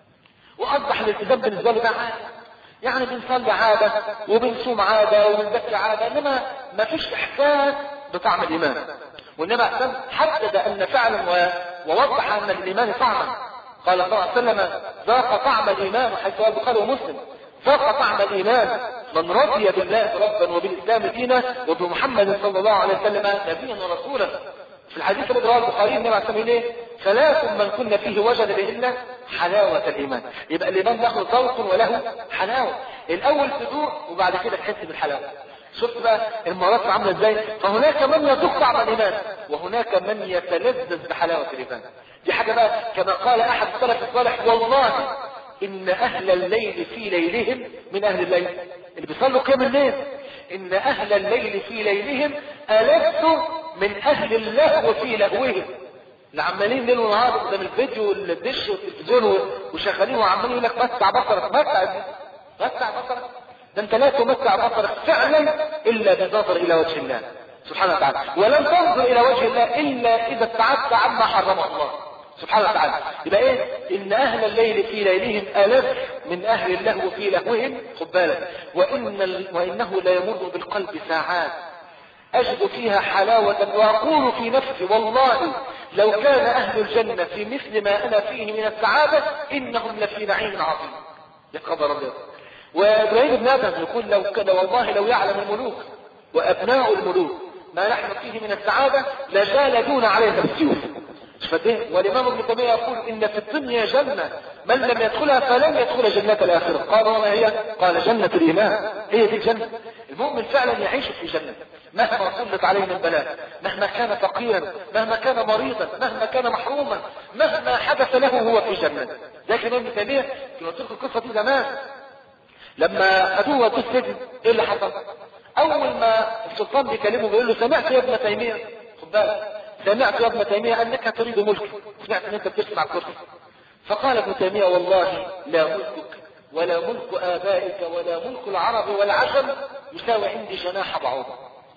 واصبح الالتزام بالنسبه له ده عاده، يعني بنصلي عاده وبنصوم عاده وبنذكر عاده، انما ما فيش احساس بطعم الايمان. وانما احسن حدد ان فعلا ووضح ان الايمان طعما. قال صلى الله عليه وسلم ذاق طعم الايمان، حيث قال البخاري ومسلم ذاق طعم الايمان من رضي بالله ربا وبالاسلام دينا وبمحمد صلى الله عليه وسلم نبيا ورسولا. في الحديث الذي رواه البخاري النبي عليه الصلاه والسلام ثلاث من كنا فيه وجد بهن حلاوه الايمان. يبقى الايمان له ذوق وله حلاوه، الاول تذوق وبعد كده تحس بالحلاوه. شفت بقى المراتب عامله ازاي؟ فهناك من يذوق طعم الايمان وهناك من يتلذذ بحلاوه الايمان. دي حاجه بقى كما قال احد السلف الصالح والله ان اهل الليل في ليلهم من اهل الليل، اللي بيصلوا قيام الليل ان اهل الليل في ليلهم ألذ من اهل اللهو في لهوهم. اللي عمالين ليل ونهار قدام الفيديو والدش والتلفزيون وشغالين وعمالين يقول لك متع بصرك متع متع بصرك، ده انت لا تمتع بصرك فعلا الا بالنظر الى وجه الله سبحانه وتعالى، ولن تنظر الى وجه الله الا اذا ابتعدت عما حرمه الله سبحانه وتعالى. يبقى ايه؟ ان اهل الليل في ليلهم ألذ من اهل اللهو في لهوهم. خد بالك، وان ال... وانه لا يمر بالقلب ساعات اجد فيها حلاوة واقول في نفسي والله لو كان اهل الجنة في مثل ما انا فيه من السعادة انهم لفي نعيم عظيم. يا خبر ابيض. وابراهيم بن ادم يقول لو كان والله لو يعلم الملوك وابناء الملوك ما نحن فيه من السعادة لجالدون عليها بالسيوف. والامام ابن تيمية يقول ان في الدنيا جنة من لم يدخلها فلن يدخل جنة الاخرة. قال وما هي؟ قال جنة الايمان. هي دي الجنة. المؤمن فعلا يعيش في جنة مهما سلط عليه من بلاء، مهما كان فقيرا، مهما كان مريضا، مهما كان محروما، مهما حدث له هو في جنة. لكن ابن تيمية قلت لكم القصة دي زمان لما خدوه ودوه السجن. ايه اللي حصل؟ اول ما السلطان بيكلمه بيقول له سمعت يا ابن تيمية، خد بالك، سمعت يا ابن تيمية انك تريد ملك، سمعت ان انت بتسمع كرسي. فقال ابن تيمية والله لا ملكك ولا ملك ابائك ولا ملك العرب والعجم يساوي عندي جناح بعوضة.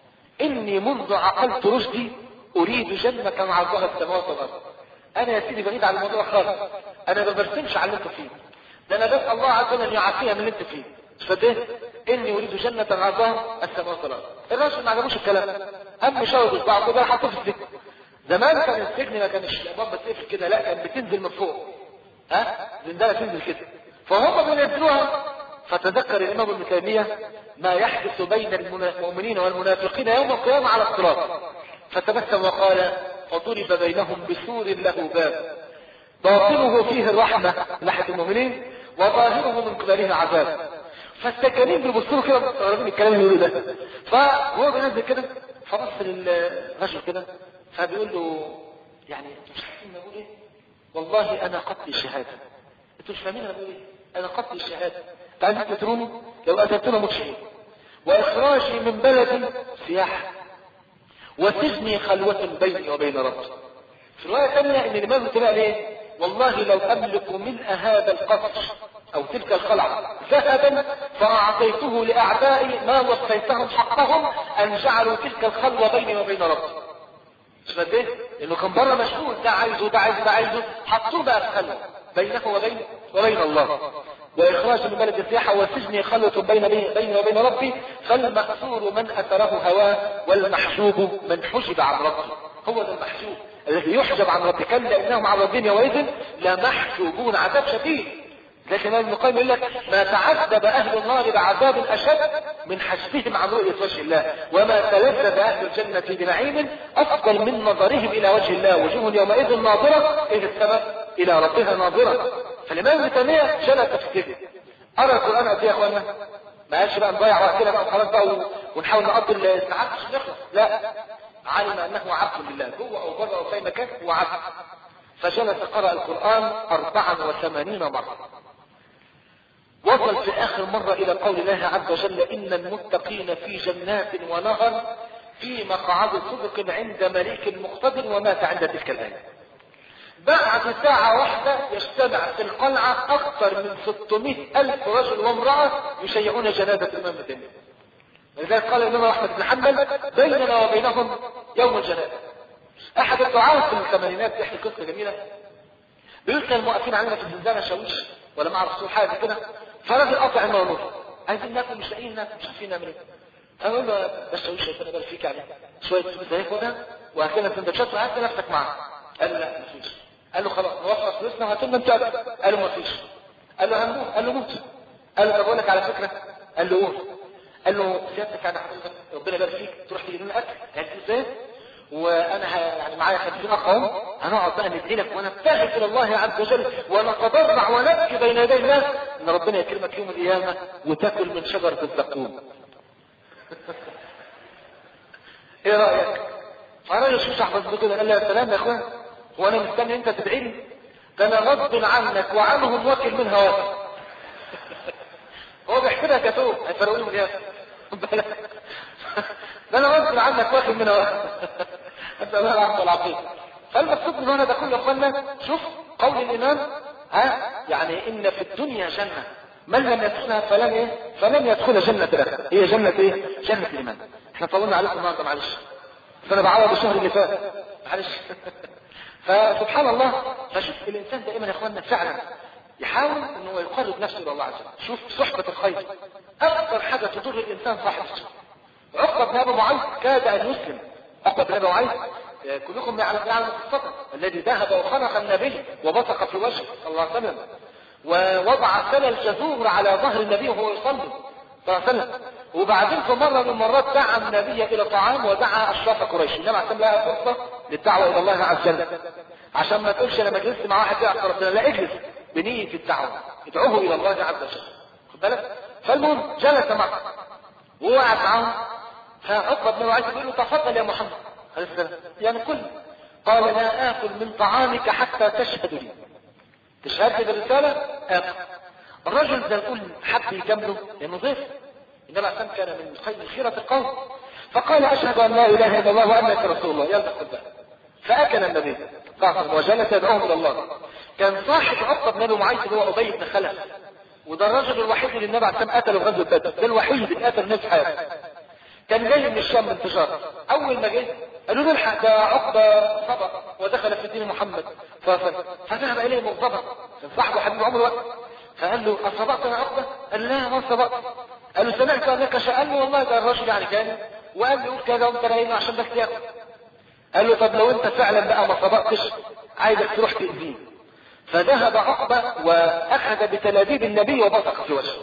اني منذ عقلت رشدي اريد جنة كما عرضها السماوات والارض. انا يا سيدي بعيد عن الموضوع خالص، انا ما برسمش على اللي انت فيه، ده انا بس الله عز وجل يعافيها من اللي انت فيه. فده اني اريد جنة عرضها السماوات والارض. الراجل ما عجبوش الكلام، قام مشاور بصباعه كده حطه في السجن. زمان كان السجن ما كانش الابواب بتقفل كده، لا كان بتنزل من فوق، ها زندانه تنزل كده، فهم بينزلوها. فتذكر الامام ابن تيميه ما يحدث بين المؤمنين والمنافقين يوم القيامه على الصراط، فتبسم وقال فضرب بينهم بسور له باب باطنه فيه الرحمه ناحيه المؤمنين وظاهره من قبله عذاب. فالسكانين بيبصوا كده مستغربين الكلام اللي بيقوله ده. فهو بينزل كده فبص للرجل كده فبيقول له يعني انتوا مش عارفين انا بقول ايه؟ والله انا قتل الشهاده. انتوا مش فاهمين انا بقول ايه؟ انا قتل الشهاده. تعالوا تقتلوني لو قتلتونا موت شهيد، واخراجي من بلدي سياحه، وسجني خلوه بيني وبين ربي. في روايه ثانيه ان الامام ابن تيميه ايه؟ والله لو املك ملء هذا القصر او تلك القلعه ذهبا فاعطيته لاعدائي ما وفيتهم حقهم ان جعلوا تلك الخلوه بيني وبين ربي. فده انه كان بره مشغول، ده عايزه ده عايزه ده عايزه، حطوه بقى في خلوه بينه وبين وبين الله. واخراج من بلد السياحه وسجني خلوه بين بيني وبين ربي. فالمقصور من اثره هواه والمحجوب من حجب عن ربه. هو ده المحجوب الذي يحجب عن ربه، كلا انهم عن ربهم يومئذ لمحجوبون عذاب شديد. لكن ابن القيم يقول لك ما تعذب اهل النار بعذاب اشد من حجبهم عن رؤيه وجه الله، وما تلذذ اهل الجنه بنعيم افضل من نظرهم الى وجه الله. وجوه يومئذ ناظره ايه السبب؟ الى ربها ناظره. فالامام ابن تيميه جلس في السجن قرأ القران قد ايه يا اخوانا؟ ما قالش بقى نضيع وقتنا بقى وخلاص بقى ونحاول نقضي الساعات مش نخلص، لا، علم انه عبد لله جوه او بره او في مكان هو عبد. فجلس قرأ القران أربعا وثمانين مره. وصل في اخر مرة الى قول الله عز وجل ان المتقين في جنات ونهر في مقعد صدق عند مليك مقتدر، ومات عند تلك الايه. بعد ساعة واحدة يجتمع في القلعة اكثر من ستمائة الف رجل وامرأة يشيعون جنازة الامام ابن تيمية. ولذلك قال الامام احمد بن حنبل بيننا وبينهم يوم الجنازة. احد الدعاة في الثمانينات يحكي قصة جميلة، بيقول كان الموقفين عندنا في الزنزانة شاويش ولا مع رسول حاجة كده، فراجل قاطع النار نور، عايزين ناكل مش لاقيين ناكل مش عارفين نعمل ايه. فقال له بس شاويش ربنا يبارك فيك عليه شوية فلوس اهي خدها وهات سندوتشات وهات نفسك معاك. قال له لا مفيش. قال له خلاص نوفر فلوسنا وهات لنا انت. قال له مفيش. قال له هنموت. قال له موت. قال له طب اقول لك على فكرة. قال له قول. قال له سيادتك يعني حضرتك ربنا يبارك فيك تروح تجيب لنا اكل هات ازاي؟ وانا يعني معايا خمسين اخ اهو، هنقعد بقى ندعي لك ونبتهل الى الله عز وجل ونتضرع ونبكي بين يدي الله ان ربنا يكرمك يوم القيامه وتاكل من شجره الزقوم. ايه رايك؟ فالراجل شو صاحبه كده قال له يا سلام يا اخوان، هو انا مستني انت تدعي لي؟ ده انا غصب عنك وعنهم واكل منها واكل. هو بيحسبها كتوب هيفرقوا له بالياس. ده انا غصب عنك واخد منها واحد. انت الله العفو والعافيه. فالمقصود من هنا ده كله يا اخوانا، شوف قول الامام ها، يعني ان في الدنيا جنه من لم يدخلها فلن ايه؟ فلن يدخل جنه الاخره. هي جنه ايه؟ جنه الايمان. احنا طولنا عليكم النهارده معلش، فانا بعوض الشهر اللي فات معلش. فسبحان الله. فشوف الانسان دائما يا اخوانا فعلا يحاول ان هو يقرب نفسه الى الله عز وجل. شوف صحبه الخير اكثر حاجه تضر الانسان صاحب السوء. عقبه بن ابي معيط كاد ان يسلم. عقبه بن ابي معيط كلكم يعلم يعلم الصدق الذي ذهب وخنق النبي وبصق في وجهه صلى الله عليه وسلم، ووضع سل الجزور على ظهر النبي وهو يصلي صلى الله عليه وسلم. وبعدين في مره من المرات دعا النبي الى طعام ودعا اشراف قريش. انما اعتم لها فرصه للدعوه الى الله عز وجل، عشان ما تقولش انا جلست مع واحد يعصر ربنا، لا اجلس بنيه الدعوه، ادعوه الى الله عز وجل. خد بالك؟ فالمهم جلس معه ووقع معه. فعقبه بن معيط يقول له تفضل يا محمد عليه السلام، يعني كل. قال لا اكل من طعامك حتى تشهد لي. تشهد لي بالرساله؟ اكل. الرجل ده يقول حب يجامله لانه ضيف، انما عشان كان من خير خيره القوم، فقال اشهد ان لا اله الا الله وانك رسول الله. يلا خد بالك. فاكل النبي صاحب وجلس يدعوهم الى الله. كان صاحب عقبه بن ابي معيط اللي هو ابي بن خلف، وده الرجل الوحيد اللي النبي عليه الصلاه والسلام قتله في غزوه بدر، ده الوحيد اللي قتل ناس حياته. كان جاي من الشام من تجاره، اول ما جه قالوا له الحق ده عقبه سبق ودخل في دين محمد فذهب اليه مغضبا. كان صاحبه حبيب عمره وقت، فقال له اصبت يا عقبه؟ قال لا ما صبت. قال له سمعت انك شاء؟ قال له والله ده الرجل يعني كان وقال له يقول كذا وانت راينا عشان بس ياكل. قال له طب لو انت فعلا بقى ما صبقتش عايزك تروح تأذيه. فذهب عقبه واخذ بتلابيب النبي وبصق في وجهه،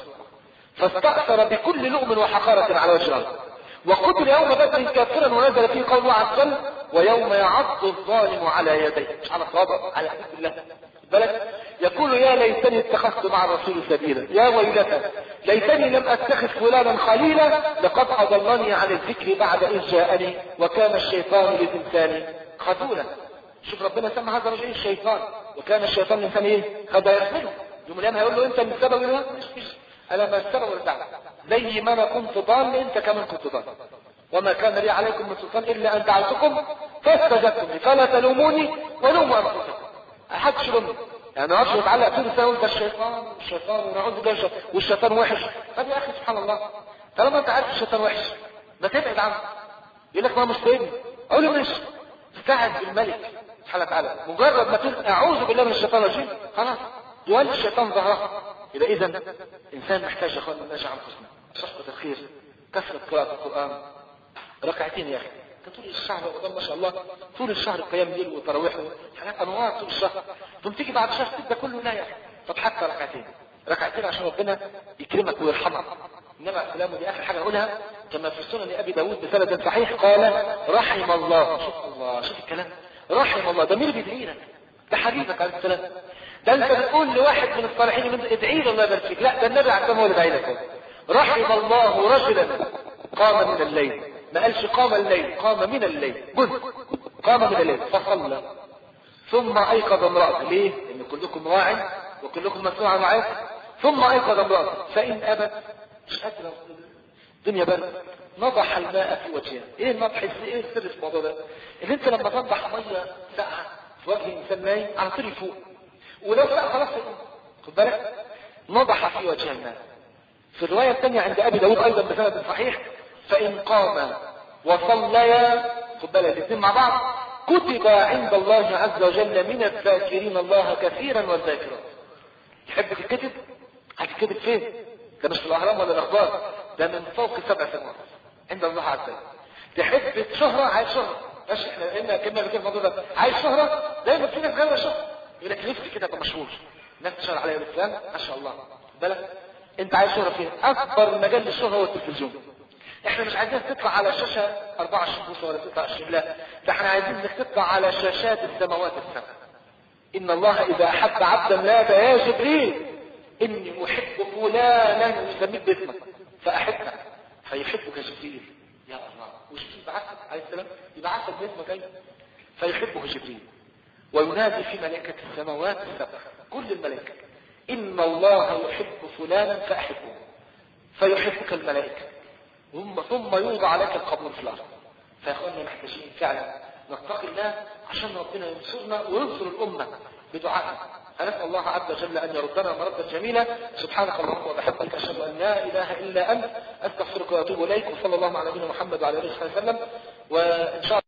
فاستأثر بكل لؤم وحقارة على وجه الارض، وقتل يوم بدر كافرا ونزل فيه قول الله عز وجل ويوم يعض الظالم على يديه، مش على صوابعه، على حدود الله. بالك يقول يا ليتني اتخذت مع الرسول سبيلا، يا ويلتى ليتني لم اتخذ فلانا خليلا لقد اضلني عن الذكر بعد اذ جاءني وكان الشيطان للانسان خذولا. شوف ربنا سمى هذا الرجل الشيطان، وكان الشيطان للانسان ايه؟ قد يحمله. يوم القيامه هيقول له انت من السبب ولا مش مش انا ما السبب ولا دعوه، زي ما انا كنت ضال انت كمان كنت ضال، وما كان لي عليكم من سلطان الا ان دعوتكم فاستجبتم لي فلا تلوموني ولوموا انفسكم. احدش يلومني يعني ما اعرفش يتعلق طول السنه وانت الشيطان الشيطان ونعوذ بالله والشيطان وحش. طب يا اخي سبحان الله، طالما انت عارف الشيطان وحش ما تبعد عنه. يقول لك ما مش طيبني، اقول له ماشي، استعذ بالملك سبحانه وتعالى. مجرد ما تقول اعوذ بالله من الشيطان الرجيم خلاص يولي الشيطان ظهره. يبقى اذا انسان محتاج يا اخوان نرجع انفسنا، صحبه الخير، كثره قراءه القران، ركعتين يا اخي. طول الشهر رمضان ما شاء الله طول الشهر قيام ليل وتراويح حاجات انواع طول الشهر، ثم تيجي بعد شهر تبدا كله لا يا اخي. طب حتى ركعتين ركعتين عشان ربنا يكرمك ويرحمك. النبي عليه السلام ودي اخر حاجه اقولها كما في سنن ابي داود بسند صحيح قال رحم الله. شوف الله، شوف الكلام، رحم الله. ده مين بيدعي لك؟ ده حبيبك عليه السلام. ده انت بتقول لواحد من الصالحين من ادعي له الله يبارك فيك، لا ده النبي عليه السلام هو اللي داعي لك. رحم الله رجلا قام من الليل، ما قالش قام الليل، قام من الليل، جزء قام من الليل فصلى ثم ايقظ امرأته. ليه؟ لان كلكم راع وكلكم مسؤول عن رعايته. ثم ايقظ امرأته فان ابت مش قادره الدنيا برد نضح الماء في وجهها. ايه النضح؟ ايه السر في الموضوع ده؟ ان انت لما تنضح ميه ساقعه في وجه انسان نايم على طول يفوق، ولو لا خلاص خد بالك نضح في وجه الماء. في الروايه الثانيه عند ابي داود ايضا بسند صحيح فان قام وصليا، خد بالك الاثنين مع بعض، كتب عند الله عز وجل من الذاكرين الله كثيرا والذاكرات. تحب تتكتب؟ هتتكتب فين؟ ده مش في الاهرام ولا الاخبار، ده من فوق سبع سماوات عند الله عز وجل. تحب شهره؟ عايز شهره، ماشي احنا قلنا كلمه بكلمه الموضوع ده، عايز شهره دايما في ناس غير شهره يقول لك نفسي كده ابقى مشهور، الناس تشهر عليا الاسلام ما شاء الله. خد بالك انت عايز شهره فين؟ اكبر مجال للشهره هو التلفزيون. احنا مش عايزين تطلع على شاشه أربعة وعشرين بوصه ولا ستة وعشرين، لا ده احنا عايزين انك تطلع على شاشات السماوات السبع. ان الله اذا احب عبدا نادى يا جبريل اني احب فلانا يسميك باسمك فاحبك فيحبك جبريل. يا الله، وجبريل بعثك عليه السلام يبعثك باسمك ايضا فيحبك جبريل، وينادي في ملائكه السماوات السبع كل الملائكه ان الله يحب فلانا فاحبه فيحبك الملائكه ثم يوضع لك القبول في الأرض. فيا اخواننا محتاجين فعلا نتقي الله عشان ربنا ينصرنا وينصر الأمة بدعائنا. هنسأل الله عز وجل أن يردنا مردا جميلا. سبحانك اللهم وبحمدك أشهد أن لا إله إلا أنت أستغفرك وأتوب إليك، وصلى الله على نبينا محمد وعلى آله وصحبه وسلم. وإن شاء الله